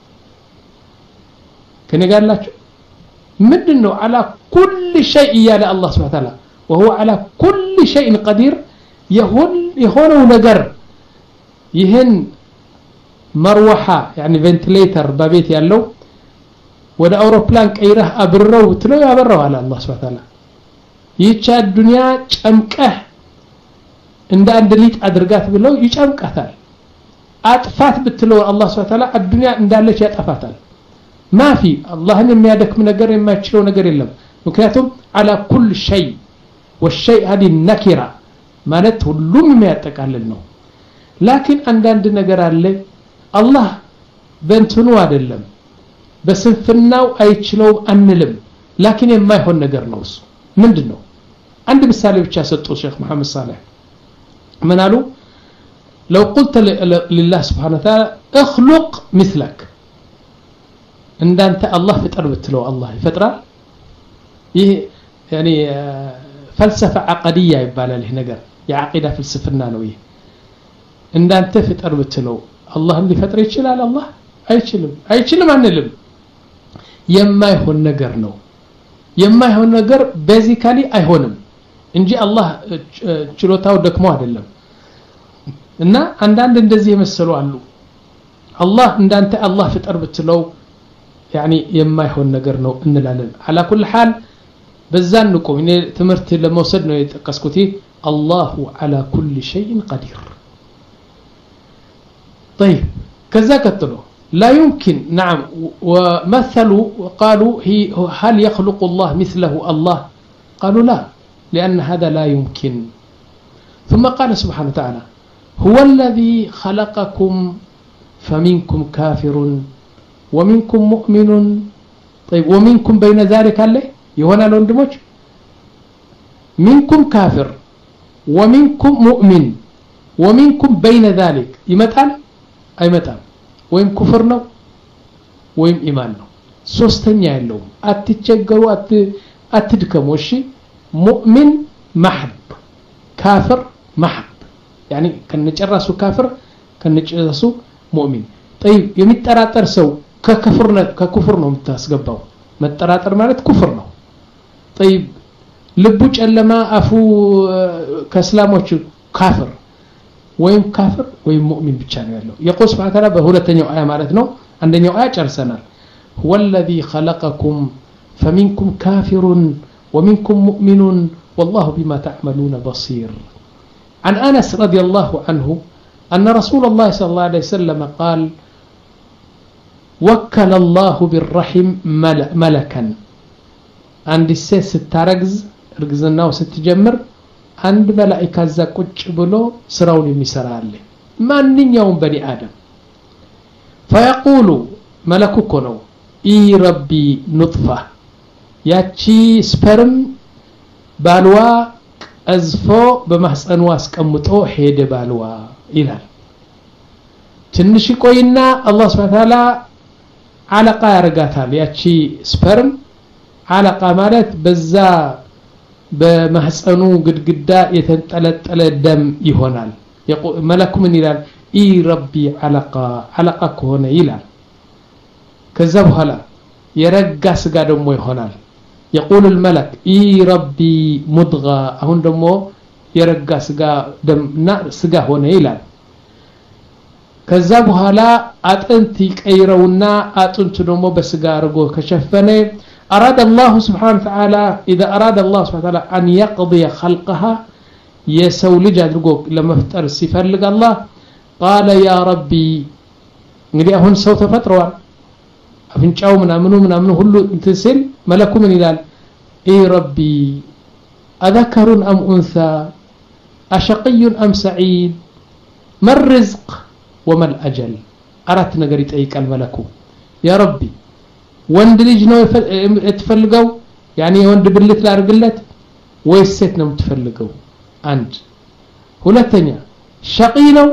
Speaker 1: ከነጋላችሁ ምንድነው على كل شيء ያለ አላህ Subhanahu Wa Ta'ala وهو على كل شيء قدير يهون يهونው ነገር ይሄን መርወሃ يعني ቬንቲሌተር በቤት ያለው ወደ አውሮፕላን ቀይረህ አብረው ትለው ያበራው አለ አላህ Subhanahu Wa Ta'ala ይቻ ዱንያ ጨምቀህ እንደ አንድ ሊጥ አድርጋት ብለው ይጨምቃታል አጥፋት ብትለው አላህ Subhanahu Wa Ta'ala አዱንያ እንዳለች ያጠፋታል ማፊ አላህን የሚያደክም ነገር የማይችለው ነገር የለም ምክንያቱም على كل شيء والشيء هذه النكره ማለት ሁሉም የሚያጠቃልል ነው ላኪን አንዳንድ ነገር አለ አላህ በእንትኑ አይደለም በስንፍናው አይችለው አንልም ላኪን የማይሆን ነገር ነው እሱ ምንድነው አንድ ምሳሌ ብቻ ሰጡ ሼክ መሐመድ ሳለህ ምን አሉ لو قلت لله سبحانه وتعالى اخلق مثلك እንዳንተ አላህ ፍጠር ብትለው አላህ ይፈጥራል ይሄ يعني فلسفه عقديه ይባላል ይሄ ነገር የዓቂዳ ፍልስፍና ነው ይሄ እንዳንተ ፍጠር ብትለው አላህን ሊፈጥር ይችላል አላህ አይችልም አይችልም አንልም የማይሆን ነገር ነው የማይሆን ነገር ቤዚካሊ አይሆንም እንጂ አላህ ችሎታው ደክሞ አይደለም እና አንዳንድ እንደዚህ የመሰሉ አሉ አላህ እንዳንተ አላህ ፍጠር ብትለው يعني የማይሆን ነገር ነው እንላለን على كل حال በዛን ንቆም እኔ ትምርት ለመውሰድ ነው የተቀስኩት الله على كل شيء قدير طيب كذا قتلوا لا يمكن نعم ومثلوا وقالوا هي هل يخلق الله مثله الله قالوا لا لأن هذا لا يمكن ثم قال سبحانه وتعالى هو الذي خلقكم فمنكم كافر ومنكم مؤمن طيب ومنكم بين ذلك الله يهونا لوندموج منكم كافر ومنكم مؤمن ومنكم بين ذلك يمتال اي متال ويم كفر ነው ወይም ኢማን ነው ሶስተኛ ያለው አትቸገሩ አት አትድከሙ እሺ ሙእሚን محض كافر محض يعني ከነጨራሱ ካፍር ከነጨራሱ ሙእሚን طيب የሚጠራጠር ሰው ከከፍር ከኩፍር ነው የምታስገባው መጠራጠር ማለት ኩፍር ነው طيب ልቡ ጨለማ አፉ ከእስላሞች ካፍር ወይም ካፍር ወይም ሙእሚን ብቻ ነው ያለው የቆስ Subhanahu Wa Ta'ala በሁለተኛው አያ ማለት ነው አንደኛው አያ ጨርሰናል هو الذي خلقكم فمنكم كافر ومنكم مؤمن والله بما تعملون بصير عن أنس رضي الله عنه أن رسول الله صلى الله عليه وسلم قال وكل الله بالرحم ملكا عند السيس الترجز رجزناه ستجمر عند ملائكة زكوش بلو سراون المسرالي ما نيوم بني آدم فيقول ملكو كنو إي ربي نطفة ياتشي سبرم بالوا أزفو بمحسن واسك أمتو حيد بالوا إلى تنشي كوينا الله سبحانه وتعالى علقة يرقاتها ياتشي سبرم علقة مالت بزا بمحسنو قد قدا يتنطلطل الدم يهونال يقول ملك من يلال اي ربي علقة علقة كونه يلال كذا بحالا يرقى سقا دمو يهونال يقول الملك اي ربي مضغة هون دمو يرقى سقا دم سقا هونه يلال كذا بحالا أتنتي كيرونا أتنتو دمو بسقا رقو كشفني أراد الله سبحانه وتعالى إذا أراد الله سبحانه وتعالى أن يقضي خلقها يسولج أدرقوك لما افتر السفر لك الله قال يا ربي نقول أهون صوت فتروان أفنشاو من أمنو من أمنو هلو انتسل ملكو من إلال إي ربي أذكر أم أنثى أشقي أم سعيد ما الرزق وما الأجل أردت نقريت أيك الملكو يا ربي ወንድ ልጅ ነው የተፈልገው ያኒ ወንድ ብልት ላርግለት ወይስ ሴት ነው የምትፈልገው አንድ ሁለተኛ ሸቂ ነው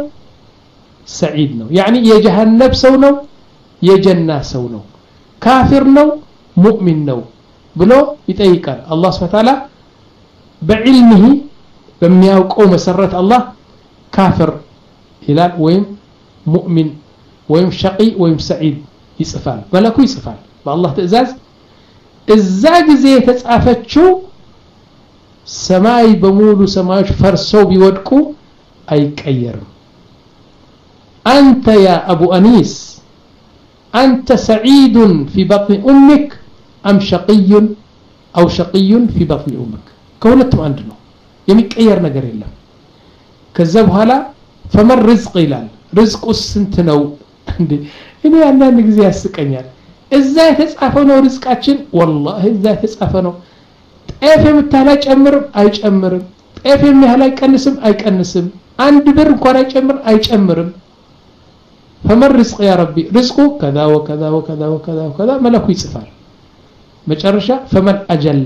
Speaker 1: ሰዒድ ነው ያኒ የጀሃነም ሰው ነው የጀና ሰው ነው ካፊር ነው ሙእሚን ነው ብሎ ይጠይቃል አላህ Subhanahu Wa Ta'ala በዕልምህ በሚያውቀው መሰረት አላህ ካፍር ይላል ወይም ሙእሚን ወይም ሸቂ ወይም ሰዒድ ይጽፋል መለኩ ይጽፋል በአላህ ትእዛዝ እዛ ጊዜ የተጻፈችው ሰማይ በሙሉ ሰማዮች ፈርሰው ቢወድቁ አይቀየርም አንተ ያ አቡ አኒስ አንተ ሰዒድ في بطن امك ام شقي او شقي في بطن امك ከሁለቱም አንድ ነው የሚቀየር ነገር የለም ከዛ በኋላ فمن رزق ይላል ርዝቁስ ስንት ነው እንዴ እኔ አንዳንድ ጊዜ ያስቀኛል እዛ የተጻፈው ነው ርዝቃችን والله እዛ የተጻፈው ነው ጤፍ የምታህል አይጨምርም አይጨምርም ጤፍ የሚያህል አይቀንስም አይቀንስም አንድ ብር እንኳን አይጨምር አይጨምርም فمن رزق يا ربي رزقه كذا وكذا وكذا وكذا وكذا ملكو ይጽፋል መጨረሻ فمن اجل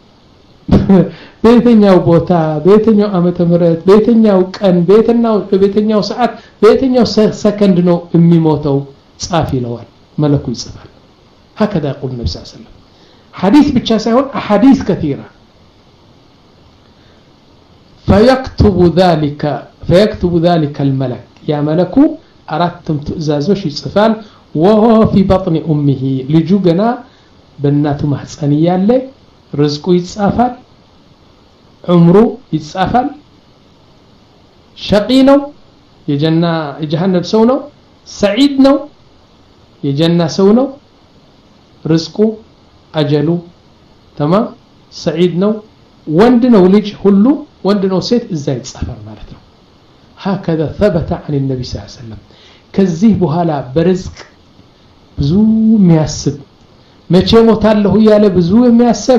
Speaker 1: በየትኛው ቦታ በየትኛው ዓመተ ምህረት በየትኛው ቀን በየትኛው በየትኛው ሰዓት በየትኛው ሰከንድ ነው የሚሞተው ጻፍ ይለዋል መለኩ ይጽፋል هكذا يقول النبي صلى الله عليه وسلم حديث ብቻ ሳይሆን احاديث كثيره فيكتب ذلك فيكتب ذلك الملك يا ملك አራቱም ትእዛዞች ይጽፋል وهو في بطن امه ልጁ ገና በእናቱ ማህፀን ያለ ርዝቁ ይጻፋል ዑምሩ ይጻፋል ሸቂ ነው የጀና የጀሃነም ሰው ነው ሰዒድ ነው የጀና ሰው ነው ርዝቁ አጀሉ تمام ሰዒድ ነው ወንድ ነው ልጅ ሁሉ ወንድ ነው ሴት እዛ ይጻፋል ማለት ነው هكذا ثبت عن النبي صلى الله عليه وسلم ከዚህ በኋላ በርዝቅ ብዙ የሚያስብ መቼ ሞታለሁ ያለ ብዙ የሚያስብ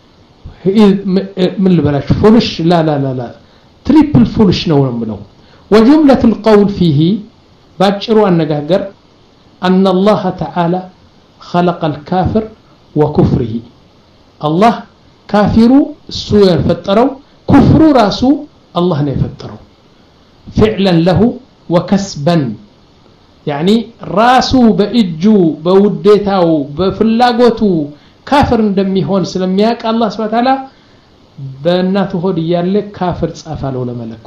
Speaker 1: من البلاش فولش لا لا لا لا تريبل فولش ነው ነው وجملة القول فيه باجروا النغاغر أن الله تعالى خلق الكافر وكفره الله كافر سو يفطروا كفر راسو الله نه يفطروا فعلا له وكسبا يعني راسو باجو بوديتاو بفلاغوتو كافر እንደሚሆን ስለሚያውቅ አላህ Subhanahu Wa Ta'ala በእናቱ ሆድ ያለ ካፍር ጻፋለው ለመለኩ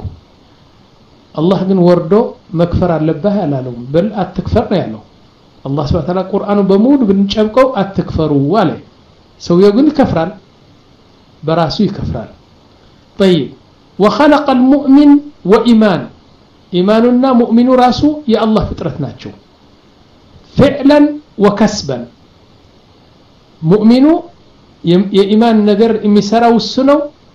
Speaker 1: አላህ ግን ወርዶ መክፈር አለበት አላለው በል አትክፈር ነው ያለው አላህ Subhanahu Wa Ta'ala ቁርአኑ በሙሉ ብንጨምቀው አትክፈሩ አለ ሰውየው ግን ይከፍራል በራሱ ይከፍራል طيب وخلق المؤمن وإيمان إيماننا مؤمن راسه يا الله فطرت ናቸው فعلا وكسبا مؤمنو የኢማን ነገር የሚሰራው እሱ ነው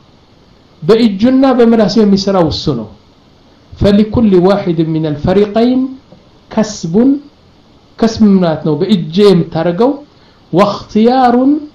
Speaker 1: በእጁና በመላሱ የሚሰራው እሱ ነው فلكل واحد من الفريقين كسب كسب ምናት ነው በእጅ የምታረገው واختيار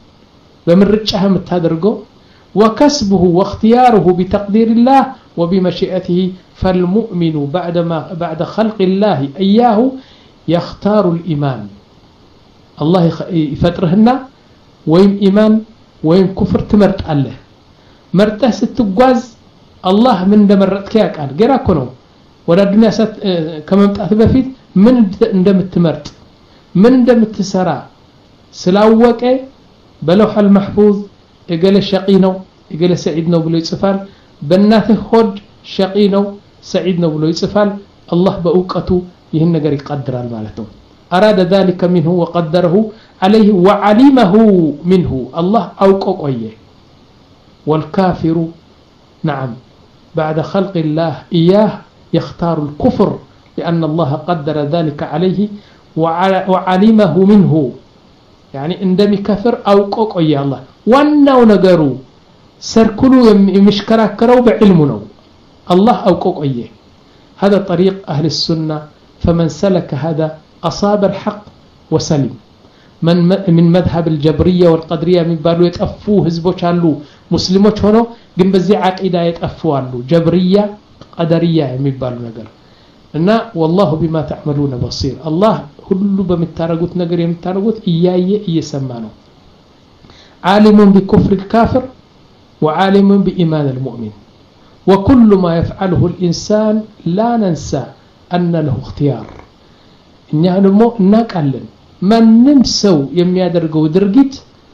Speaker 1: በምርጫህ የምታደርገው وكسبه واختياره بتقدير الله وبمشيئته فالمؤمن بعد ما بعد خلق الله اياه يختار الايمان الله يفطرهنا ويم إيمان ويم كفر تمرت الله مرته ستጓዝ الله من እንደመረጥክ ያውቃል ገራ እኮ ነው ወደ ዱንያ ሰት ከመምጣት በፊት ምን እንደምትመርጥ ምን እንደምትሰራ ስላወቀ በለውህ المحفوظ እገለ ሸቂ ነው እገለ ሰዒድ ነው ብሎ ይጽፋል በእናትህ ሆድ ሸቂ ነው ሰዒድ ነው ብሎ ይጽፋል الله በእውቀቱ ይህን ነገር ይቀድራል ማለት ነው أراد ذلك منه وقدره عليه وعلمه منه الله أوقق إياه والكافر نعم بعد خلق الله إياه يختار الكفر لأن الله قدر ذلك عليه وعلمه منه يعني عندما كفر أوقق إياه الله وأنه نقروا سركلوا يمشكراكروا بعلمنا الله أوقق إياه هذا طريق أهل السنة فمن سلك هذا أصاب الحق وسلم من من مذهب الجبرية والقدرية من بالو يتأفوا هزبوش هالو مسلموش هنو جن بزي عقيدة يتأفوا هالو جبرية قدرية من بالو نقر إنه والله بما تعملون بصير الله كله بمتارجوت نقر يمتارجوت إياه يسمانه عالم بكفر الكافر وعالم بإيمان المؤمن وكل ما يفعله الإنسان لا ننسى أن له اختيار إنه نمو ناقلن ማንም ሰው የሚያደርገው ድርጊት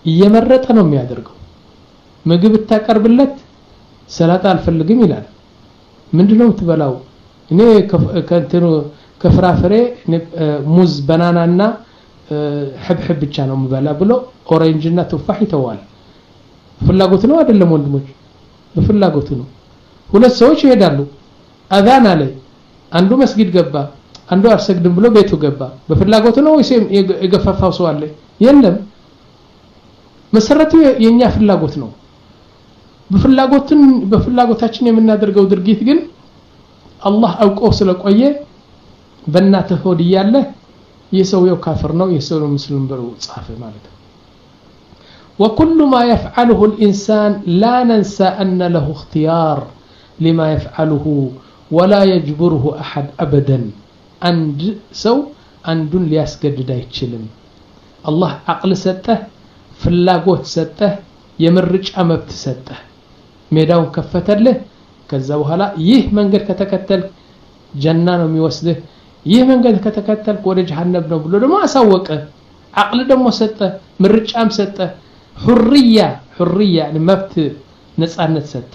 Speaker 1: እየመረጠ ነው የሚያደርገው ምግብ ተቀርብለት ሰላጣ አልፈልግም ይላል ምንድነው ትበላው እኔ ከንተኑ ከፍራፍሬ ሙዝ ባናናና حبحب ብቻ ነው የምበላ ብሎ ኦሬንጅ እና ቱፋህ ይተዋል ፍላጎት ነው አይደለም ወንድሞች በፍላጎት ነው ሁለት ሰዎች ይሄዳሉ አዛን አለ አንዱ መስጊድ ገባ አንዱ አርሰግድም ብሎ ቤቱ ገባ በፍላጎት ነው ወይስ የገፋፋው ሰው አለ የለም መሰረቱ የኛ ፍላጎት ነው በፍላጎትን በፍላጎታችን የምናደርገው ድርጊት ግን አላህ አውቆ ስለቆየ በእናተ ሆድ ይያለ የሰውየው ካፍር ነው የሰውየው ሙስሊም ብሎ ጻፈ ማለት ነው وكل ما يفعله الإنسان لا ننسى أن له اختيار لما يفعله ولا يجبره أحد أبدا عند سو عند ليسجد يتشلم الله عقل سته فلاغوت سته يمرج أمبت سته ميداون كفتله كذا وهلا يه منقد كتكتل جنان وميوسده يه منقد كتكتل ولا جهنم ነው ብሎ ደግሞ አሳወቀ عقل ደግሞ ሰጠ ምርጫም ሰጠ حريه حريه يعني مبت نصانت ሰጠ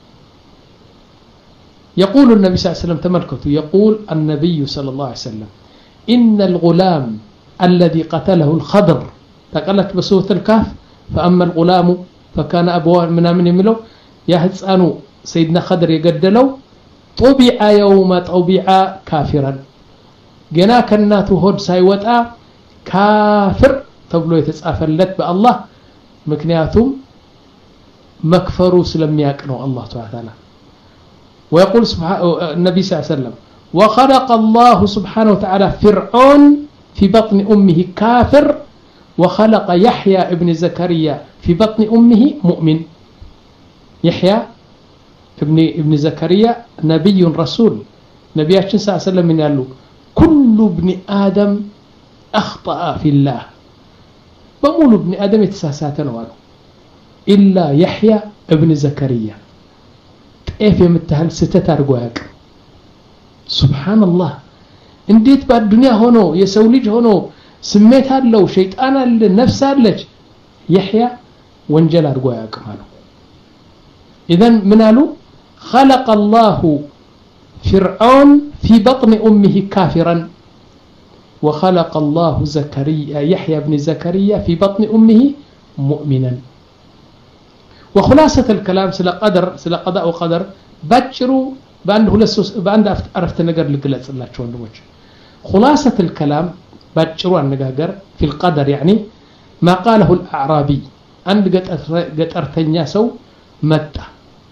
Speaker 1: يقول النبي صلى الله عليه وسلم تملكته يقول النبي صلى الله عليه وسلم إن الغلام الذي قتله الخضر تقلت بسورة الكهف فأما الغلام فكان أبواه من من يملو يا هتسانو سيدنا خضر يقدلو طبع يوم طبع كافرا جنا كناتو هود سايوتا كافر تبلو يتصافلت بالله مكنياتهم مكفروا سلمياكنو الله سبحانه وتعالى ويقول سبحانه النبي صلى الله عليه وسلم وخلق الله سبحانه وتعالى فرعون في بطن أمه كافر وخلق يحيى ابن زكريا في بطن أمه مؤمن يحيى ابن ابن زكريا نبي رسول نبياتنا صلى الله عليه وسلم من قال له كل ابن آدم أخطأ في الله بقول ابن آدم يتساساتنا وقالوا إلا يحيى ابن زكريا ايف يمتهل ستة أرقواك سبحان الله انديت بعد الدنيا هونو يسوليج هونو سميت هالو شيطان النفس هالج يحيى وانجل أرقواك مالو إذن منالو خلق الله فرعون في بطن أمه كافرا وخلق الله زكريا يحيى بن زكريا في بطن أمه مؤمنا وخلاصة الكلام سلا قدر سلا قضاء وقدر باتشروا بأنه لسوس بأنه عرفت نجر لقلت الله شو عنده خلاصة الكلام باتشروا عن نجار في القدر يعني ما قاله الأعرابي عند قد قد أرتنيا سو متى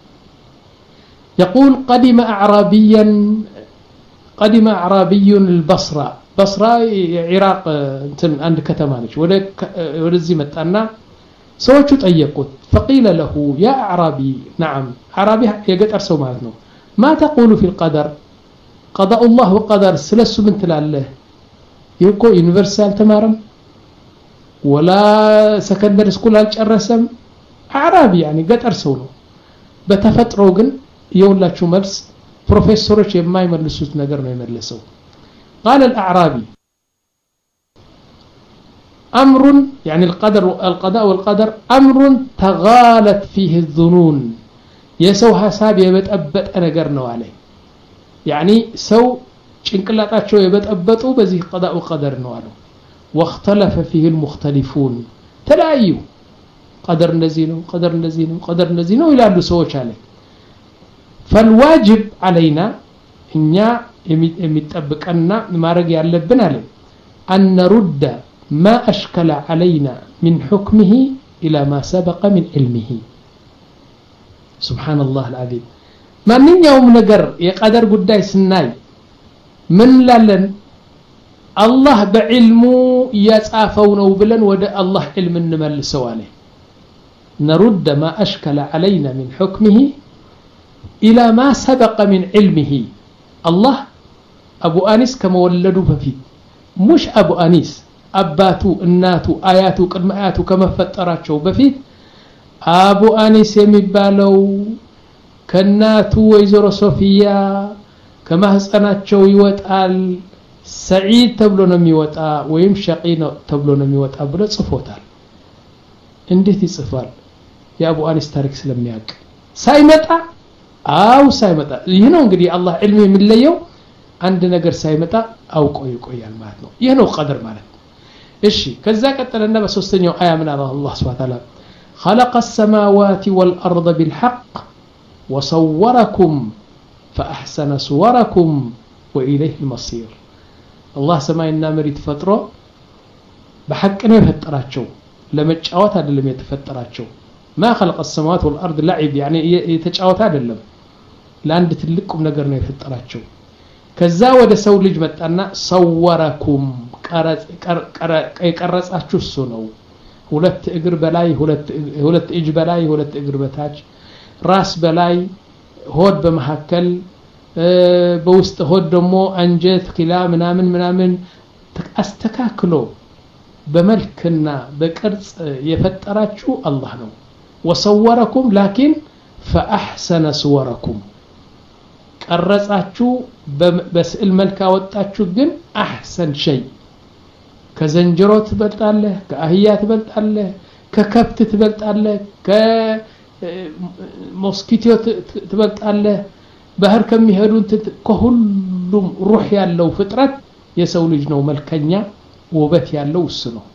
Speaker 1: يقول قدم أعرابيا قدم أعرابي البصرة بصرة عراق عند كتمانش ولا ولا زي متأنا سوتشو طيقوت فقيل له يا أعرابي نعم أعرابي يقدر أرسو مالتنا ما تقول في القدر قضاء الله وقدر سلسو من تلاله يكو يونيفرسال تمارم ولا سكندري سكول الرسم أعرابي يعني قد أرسونه بتفترو جن يولاچو ملس بروفيسورش يما يملسوت نجر ما يملسو قال الأعرابي أمر يعني القدر القضاء والقدر أمر تغالت فيه الظنون يسو حساب يبتأبت أنا قرنوا عليه يعني سو شنكلاتاتشو يبتأبتوا بزي قضاء وقدر نوالو واختلف فيه المختلفون تلايو قدر نزينو قدر نزينو قدر نزينو إلى أن سووش عليه فالواجب علينا إننا يمتأبكنا ما رجع لبنا عليه أن نرد ما أشكل علينا من حكمه إلى ما سبق من علمه سبحان الله العظيم ما من يوم نقر يقدر قداي سناي من لالن الله بعلمه يسعفون وبلن ود الله علم نمل سوالي نرد ما أشكل علينا من حكمه إلى ما سبق من علمه الله أبو أنيس كما ولدوا ففي مش أبو أنيس أباتو الناتو آياتو قدم آياتو كما فتراتشو بفيت أبو أنيس يمبالو كناتو ويزور صوفيا كما هسأناتشو يوتقال سعيد تبلو نمي وطا ويم شقي تبلو نمي وطا بلو صفوتال እንዴት ይጽፋል የአቡ አኒስ ታሪክ ስለሚያውቅ ሳይመጣ አው ሳይመጣ ይህ ነው እንግዲህ አላህ ዕልም የሚለየው አንድ ነገር ሳይመጣ አውቆ ይቆያል ማለት ነው ይህ ነው ቀድር ማለት እሺ ከዛ ቀጠለና በሶስተኛው አያ ምን አለ አላህ Subhanahu Wa Ta'ala خلق السماوات والأرض بالحق وصوركم فأحسن صوركم وإليه المصير الله سماينا مريت فترة بحق ነው የፈጠራቸው ለመጫወት አይደለም የተፈጠራቸው ما خلق السماوات والأرض لعب يعني የተጫወት አይደለም ለአንድ ትልቁም ነገር ነው የፈጠራቸው ከዛ ወደ ሰው ልጅ መጣና ሰወረኩም ቀረጽ ቀረጻችሁ እሱ ነው ሁለት እግር በላይ ሁለት ሁለት እጅ በላይ ሁለት እግር በታች ራስ በላይ ሆድ በመሐከል በውስጥ ሆድ ደግሞ አንጀት ኪላ ምናምን ምናምን አስተካክሎ በመልክና በቅርጽ የፈጠራችሁ አላህ ነው وصوركم لكن فأحسن صوركم ቀረጻችሁ በስዕል መልክ አወጣችሁ ግን አህሰን ሸይ ከዘንጀሮ ትበልጣለህ ከአህያ ትበልጣለህ ከከብት ትበልጣለህ ከሞስኪቶ ትበልጣለህ ባህር ከሚሄዱት ከሁሉም ሩህ ያለው ፍጥረት የሰው ልጅ ነው መልከኛ ውበት ያለው እሱ ነው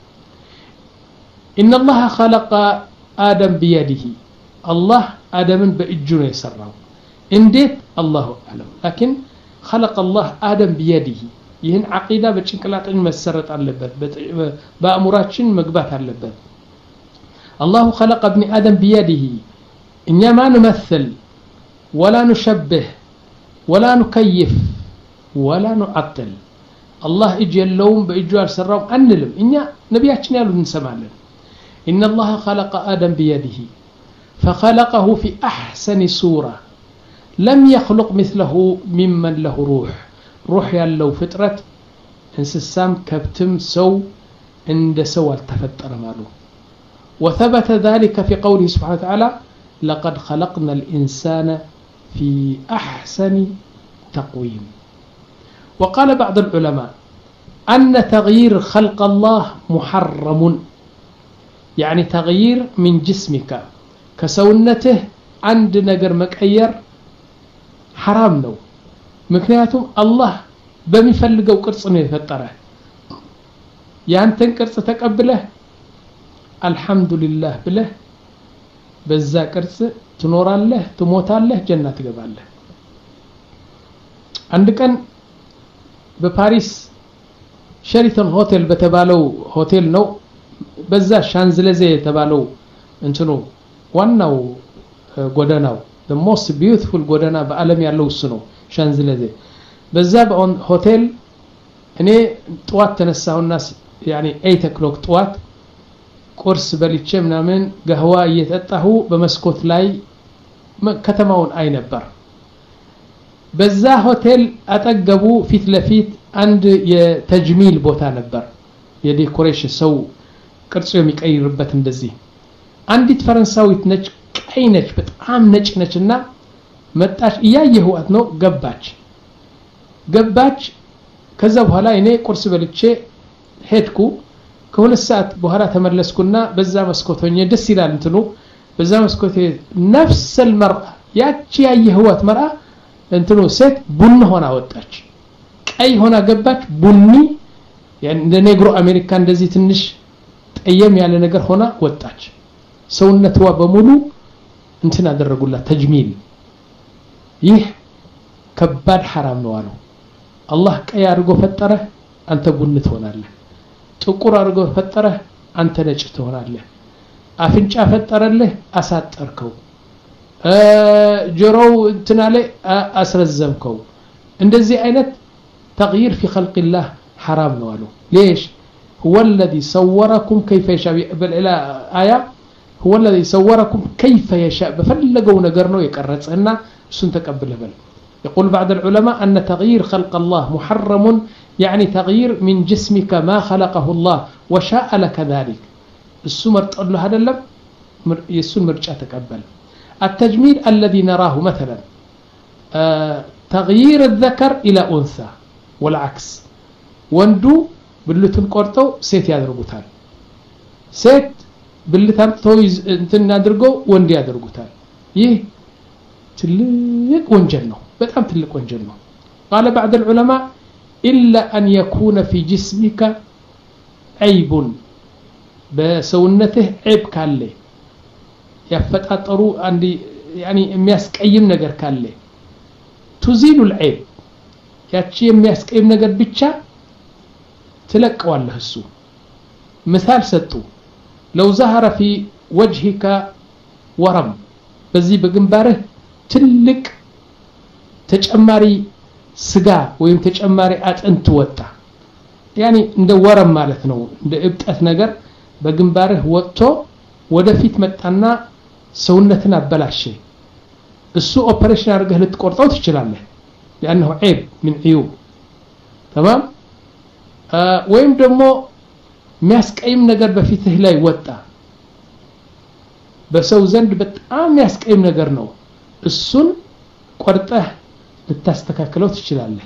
Speaker 1: إن الله خلق آدم بيده الله آدم በእጁ ነው የሰራው እንዴት الله أعلم لكن خلق الله آدم بيده ይህን አቂዳ በጭንቅላታችን መሰረት አለበት በአእምሯችን መግባት አለበት الله خلق ابن آدم بيده እኛ ما نمثل ولا نشبه ولا نكيف ولا نعطل الله እጅ የለውም በእጁ አልሰራውም አንልም እኛ ነቢያችን ያሉን እንሰማለን إن الله خلق آدم بيده فخلقه في أحسن صورة لم يخلق مثله ممن له روح روح يالله فطرة انسسام كبتم سو عند سو التفتر ماله وثبت ذلك في قوله سبحانه وتعالى لقد خلقنا الإنسان في أحسن تقويم وقال بعض العلماء أن تغيير خلق الله محرم يعني تغيير من جسمك كسونته عند نجر مكير حرام ነው ምክንያቱም አላህ በሚፈልገው ቅርጽ ነው የፈጠረህ ያንተን ቅርጽ ተቀብለህ አልহামዱሊላህ ብለህ በዛ ቅርጽ ትኖራለህ ትሞታለህ ጀነት ትገባለህ አንድ ቀን በፓሪስ ሸሪተን ሆቴል በተባለው ሆቴል ነው በዛ ሻንዝሌዜ የተባለው እንትኑ ዋናው ጎዳናው the most beautiful ጎዳና በዓለም ያለው እሱ ነው ሻንዝሌዜ በዛ ሆቴል እኔ ጧት ተነሳሁና يعني eight o'clock ጧት ቁርስ በልቼ ምናምን ገህዋ እየተጣሁ በመስኮት ላይ ከተማውን አይ ነበር በዛ ሆቴል አጠገቡ ፊት ለፊት አንድ የተጅሚል ቦታ ነበር የዲኮሬሽን ሰው ቅርጽ የሚቀይርበት እንደዚህ አንዲት ፈረንሳዊት ነች ቀይ ነች በጣም ነጭ ነችና መጣች እያየሁት ነው ገባች ገባች ከዛ በኋላ እኔ ቁርስ በልቼ ሄድኩ ከሁለት ሰዓት በኋላ ተመለስኩና በዛ መስኮት ሆኜ ደስ ይላል እንትኑ በዛ መስኮት ነፍስ المرأة ያቺ ያየሁት መርአ እንትኑ ሴት ቡኒ ሆና ወጣች ቀይ ሆና ገባች ቡኒ እንደ ኔግሮ አሜሪካ እንደዚህ ትንሽ ጠየም ያለ ነገር ሆና ወጣች ሰውነቷ በሙሉ እንትን አደረጉላት ተጅሚል ይህ ከባድ حرام ነው አለው አላህ ቀይ አድርጎ ፈጠረ አንተ ቡኒ ትሆናለህ ጥቁር አድርጎ ፈጠረ አንተ ነጭ ትሆናለህ አፍንጫ ፈጠረልህ አሳጠርከው ጆሮው እንትና ላይ አስረዘምከው እንደዚህ አይነት تغيير في خلق الله حرام ነው አለው ليش هو الذي صوركم كيف يشاء بل الى ايه هو الذي صوركم كيف يشاء بفلقوا ነገር ነው የቀረጸና እሱን ተቀበለ በል يقول بعض العلماء أن تغيير خلق الله محرم يعني تغيير من جسمك ما خلقه الله وشاء لك ذلك السمر تقول له هذا لم يسون مرجع تقبل التجميل الذي نراه مثلا آه تغيير الذكر إلى أنثى والعكس وندو بلوتن قرطو سيت يادربوتال سيت ብልታምጥተው እንትን አድርገው ወንድ ያደርጉታል ይህ ትልቅ ወንጀል ነው በጣም ትልቅ ወንጀል ነው قال بعض العلماء إلا أن يكون في جسمك عيب بسونته عيب كالله يفتطروا عندي يعني የሚያስቀይም ነገር ካለ تزيل العيب ያቺ የሚያስቀይም ነገር ብቻ ትለቀዋለህ እሱ مثال ሰጡ لو ظهر في وجهك ورم በዚህ በግንባርህ ትልቅ ተጨማሪ ስጋ ወይም ተጨማሪ አጥንት ወጣ ያኒ እንደ ወረም ማለት ነው እንደ እብጠት ነገር በግንባርህ ወጥቶ ወደፊት መጣና ሰውነትን አበላሸ እሱ ኦፕሬሽን አድርገህ ልትቆርጠው ትችላለህ لانه عيب من عيوب تمام ወይም ደግሞ የሚያስቀይም ነገር በፊትህ ላይ ወጣ በሰው ዘንድ በጣም የሚያስቀይም ነገር ነው እሱን ቆርጠህ ልታስተካክለው ትችላለህ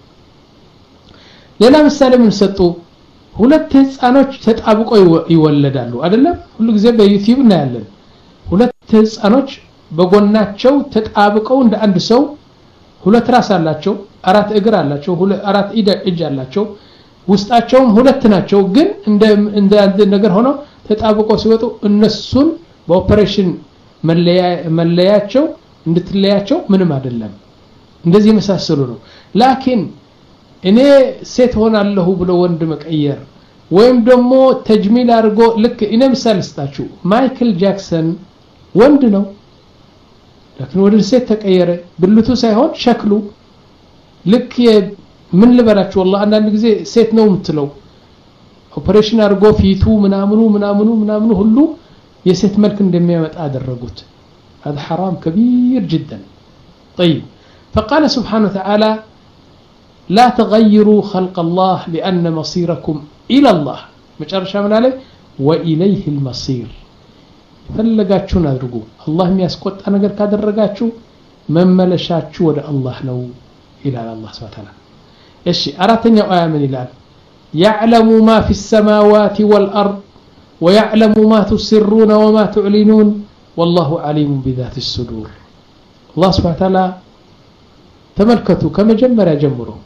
Speaker 1: ሌላ ምሳሌ ምን ሰጡ ሁለት ህፃኖች ተጣብቀው ይወለዳሉ አይደለም ሁሉ ጊዜ በዩቲዩብ እናያለን ሁለት ህፃኖች በጎናቸው ተጣብቀው እንደ አንድ ሰው ሁለት ራስ አላቸው አራት እግር አላቸው አራት እጅ አላቸው ውስጣቸውም ሁለት ናቸው ግን እንደ እንደ አንድ ነገር ሆኖ ተጣብቀው ሲወጡ እነሱን በኦፕሬሽን መለያ መለያቸው እንድትለያቸው ምንም አይደለም እንደዚህ መሳሰሉ ነው ላኪን እኔ ሴት ሆናለሁ ብሎ ወንድ መቀየር ወይም ደግሞ ተጅሚል አድርጎ ልክ እኔ ምሳሌ ስጣችሁ ማይክል ጃክሰን ወንድ ነው ላኪን ወደ ሴት ተቀየረ ብልቱ ሳይሆን ሸክሉ ልክ ምን ልበላችሁ والله አንዳንድ ጊዜ ሴት ነው የምትለው ኦፕሬሽን አድርጎ ፊቱ ምናምኑ ምናምኑ ምናምኑ ሁሉ የሴት መልክ እንደሚያመጣ አደረጉት هذا حرام كبير جدا طيب فقال سبحانه وتعالى لا تغيروا خلق الله لأن مصيركم إلى الله مجرشا من عليه وإليه المصير فلقاتشو نادرقو الله مياسكوت أنا قل كادر رقاتشو من ملشاتشو ودى الله نو إلى الله سبحانه وتعالى إيشي أراتني آية من إلال يعلم ما في السماوات والأرض ويعلم ما تسرون وما تعلنون والله عليم بذات الصدور الله سبحانه وتعالى تملكتوا كما جمر جمره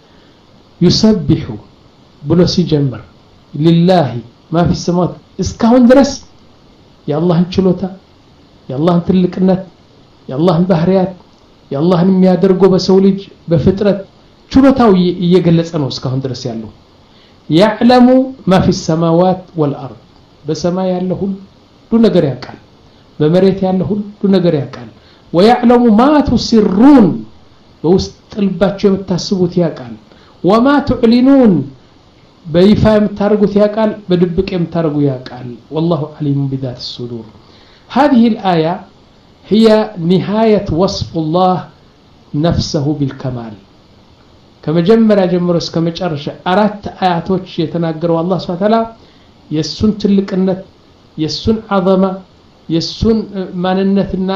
Speaker 1: يسبح بلوسي جمر لله ما في السماوات اسكهون درس يا الله انشلوتا يا الله انتلقنت يا الله بحريات يا الله የሚያደርገው በሰው ልጅ በፍጥረት ችሎታው እየገለጸ ነው እስካሁን ድረስ ያለው يعلم ما في السماوات والارض በሰማይ ያለው ሁሉ ነገር ያውቃል በመሬት ያለው ሁሉ ነገር ያውቃል ويعلم ما تسرون በውስጥ ልባችሁ የምታስቡት ያውቃል وما تعلنون በይፋ የምታርጉት ያውቃል በድብቅ የምታርጉ ያውቃል والله عليم بذات الصدور هذه الآية هي نهاية وصف الله نفسه بالكمال كما جمر جمر كما ጨርሻ አራት አያቶች የተናገረው አላህ Subhanahu Wa Ta'ala የሱን ትልቅነት የሱን አዘማ የሱን ማንነትና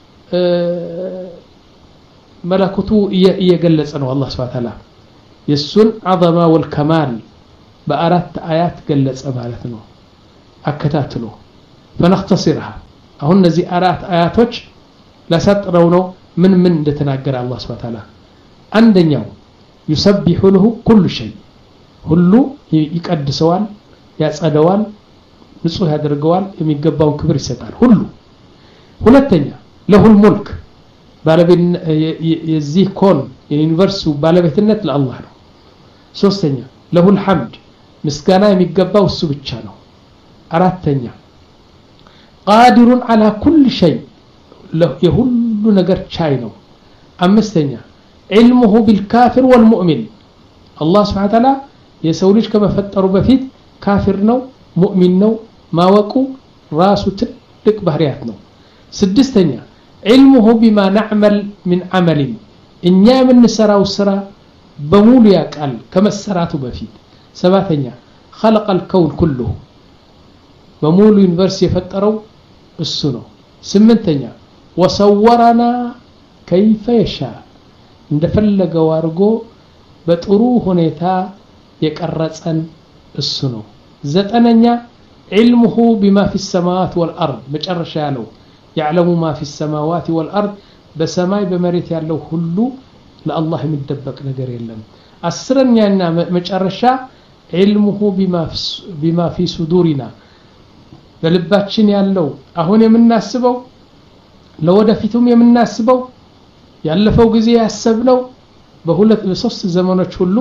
Speaker 1: መለኮቱ እየገለጸ ነው አላህ Subhanahu Wa Ta'ala የሱን አዘማ ወልከማል በአራት አያት ገለጸ ማለት ነው አከታትሎ فنختصرها አሁን እነዚህ አራት አያቶች ለሰጥረው ነው ምን ምን እንደተናገረ አላህ Subhanahu Wa Ta'ala አንደኛው يسبح له كل شيء ሁሉ ይቀድሰዋል ያጸደዋል ንጹህ ያደርገዋል የሚገባው ክብር ይሰጣል ሁሉ ሁለተኛ له الملك ባለቤት የዚህ ኮን የዩኒቨርሱ ባለቤትነት ለአላህ ነው ሶስተኛ له الحمد ምስጋና የሚገባው እሱ ብቻ ነው አራተኛ قادر على كل شيء የሁሉ ነገር ቻይ ነው አምስተኛ علمه بالكافر والمؤمن الله سبحانه وتعالى የሰው ልጅ ከመፈጠሩ በፊት ካፊር ነው ሙእሚን ነው ማወቁ ራሱ ትልቅ ባህሪያት ነው ስድስተኛ علمه بما نعمل من عمل እኛ የምንሰራው ስራ በሙሉ ያውቃል ከመሰራቱ በፊት ሰባተኛ خلق الكون كله በሙሉ ዩኒቨርስ የፈጠረው እሱ ነው ስምንተኛ وصورنا كيف يشاء እንደፈለገው አድርጎ በጥሩ ሁኔታ የቀረጸን እሱ ነው ዘጠነኛ علمه بما في السماوات والأرض مجرش ያለው يعلم ما في السماوات والأرض በሰማይ በመሬት ያለው ሁሉ ለአላህ የሚደበቅ ነገር የለም አስረኛና መጨረሻ علمه بما بما في صدورنا በልባችን ያለው አሁን የምናስበው ለወደፊቱም የምናስበው ያለፈው ጊዜ ያሰብነው በሁለት በሶስት ዘመኖች ሁሉ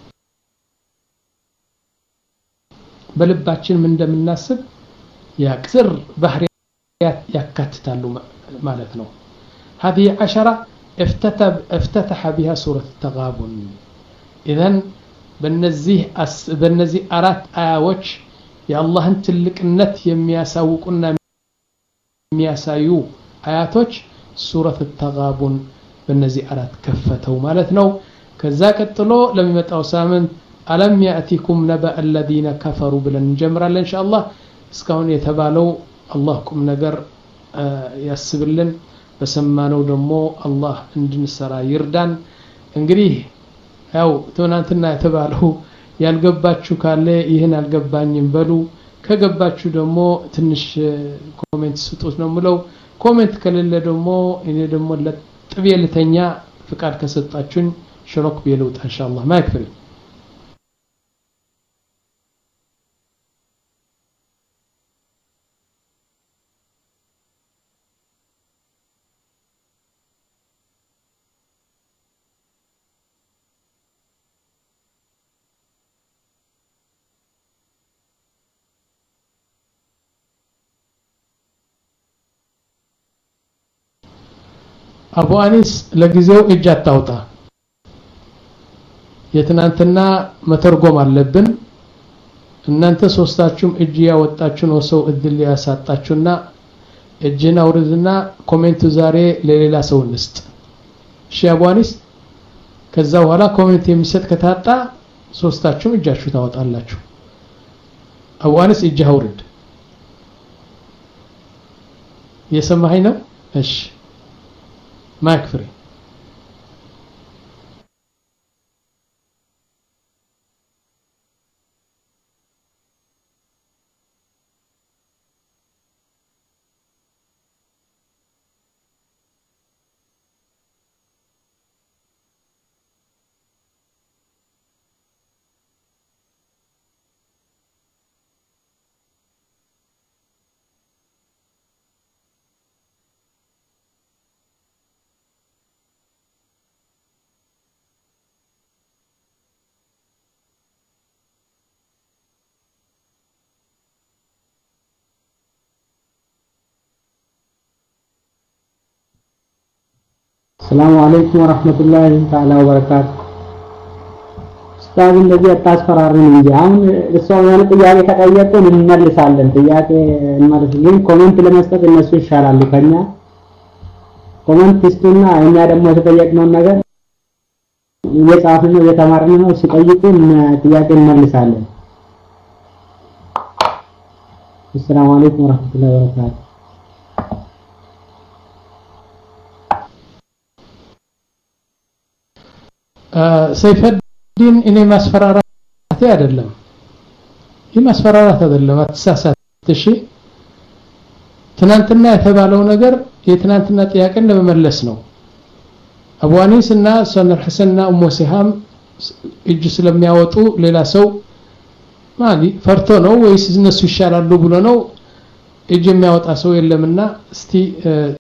Speaker 1: በልባችን ምን እንደምናስብ ያክስር ባህሪያት ያካትታሉ ማለት ነው هذه عشرة افتتح افتتح بها سورة التغابن اذن በእነዚህ በእነዚህ አራት አያዎች የአላህን ትልቅነት የሚያሳውቁና የሚያሳዩ አያቶች ሱረት التغابن በእነዚህ አራት ከፈተው ማለት ነው ከዛ ቀጥሎ ለሚመጣው ሳምንት አለም ያአቲኩም ነባእ الذين كفروا ብለን እንጀምራለን ኢንሻአላህ እስካሁን የተባለው አላህኩም ነገር ያስብልን በሰማነው ደግሞ አላህ እንድንሰራ ይርዳን እንግዲህ ያው ትናንትና የተባለው ያልገባችሁ ካለ ይሄን አልገባኝም በሉ ከገባችሁ ደግሞ ትንሽ ኮሜንት ስጡት ነው ምለው ኮሜንት ከሌለ ደግሞ እኔ ደግሞ ለጥብየልተኛ ፍቃድ ከሰጣችሁኝ ሽሮክ ቢሉት ኢንሻአላህ ማይክፍሪ አቡ አኒስ ለጊዜው እጅ አታውጣ የትናንትና መተርጎም አለብን እናንተ ሶስታችሁም እጅ ያወጣችሁ ነው ሰው እድል ያሳጣችሁና እጅና አውርድና ኮሜንቱ ዛሬ ለሌላ ሰው እንስጥ እሺ አቡ አኒስ ከዛ በኋላ ኮሜንት የሚሰጥ ከታጣ ሶስታችሁም እጃችሁ ታወጣላችሁ አቡ አኒስ እጅ አውርድ የሰማኸኝ ነው እሺ ማይክ ፍሪ
Speaker 2: السلام عليكم ورحمة الله تعالى وبركاته استاذ الذي أتاسفرارن እንጂ አሁን እሷው ያን ጥያቄ ተጠየቁን እንመልሳለን ጥያቄ እንመልስልን ኮሜንት ለመስጠት እነሱ ይሻላሉ ከኛ ኮሜንት ስጡና እኛ ደግሞ የተጠየቅነውን ነገር እየጻፍን ነው እየተማርን ነው ሲጠይቁን ጥያቄ እንመልሳለን السلام عليكم ورحمة الله وبركاته
Speaker 1: ሰይፈዲን እኔ ማስፈራራት አይደለም ይህ ማስፈራራት አይደለም አትሳሳት እሺ ትናንትና የተባለው ነገር የትናንትና ጥያቄን ለመመለስ ነው አቡ አኒስና ሰነር ሐሰንና ኡሙ ሲሃም እጅ ስለሚያወጡ ሌላ ሰው ማሊ ፈርቶ ነው ወይስ እነሱ ይሻላሉ ብሎ ነው እጅ የሚያወጣ ሰው የለምና እስቲ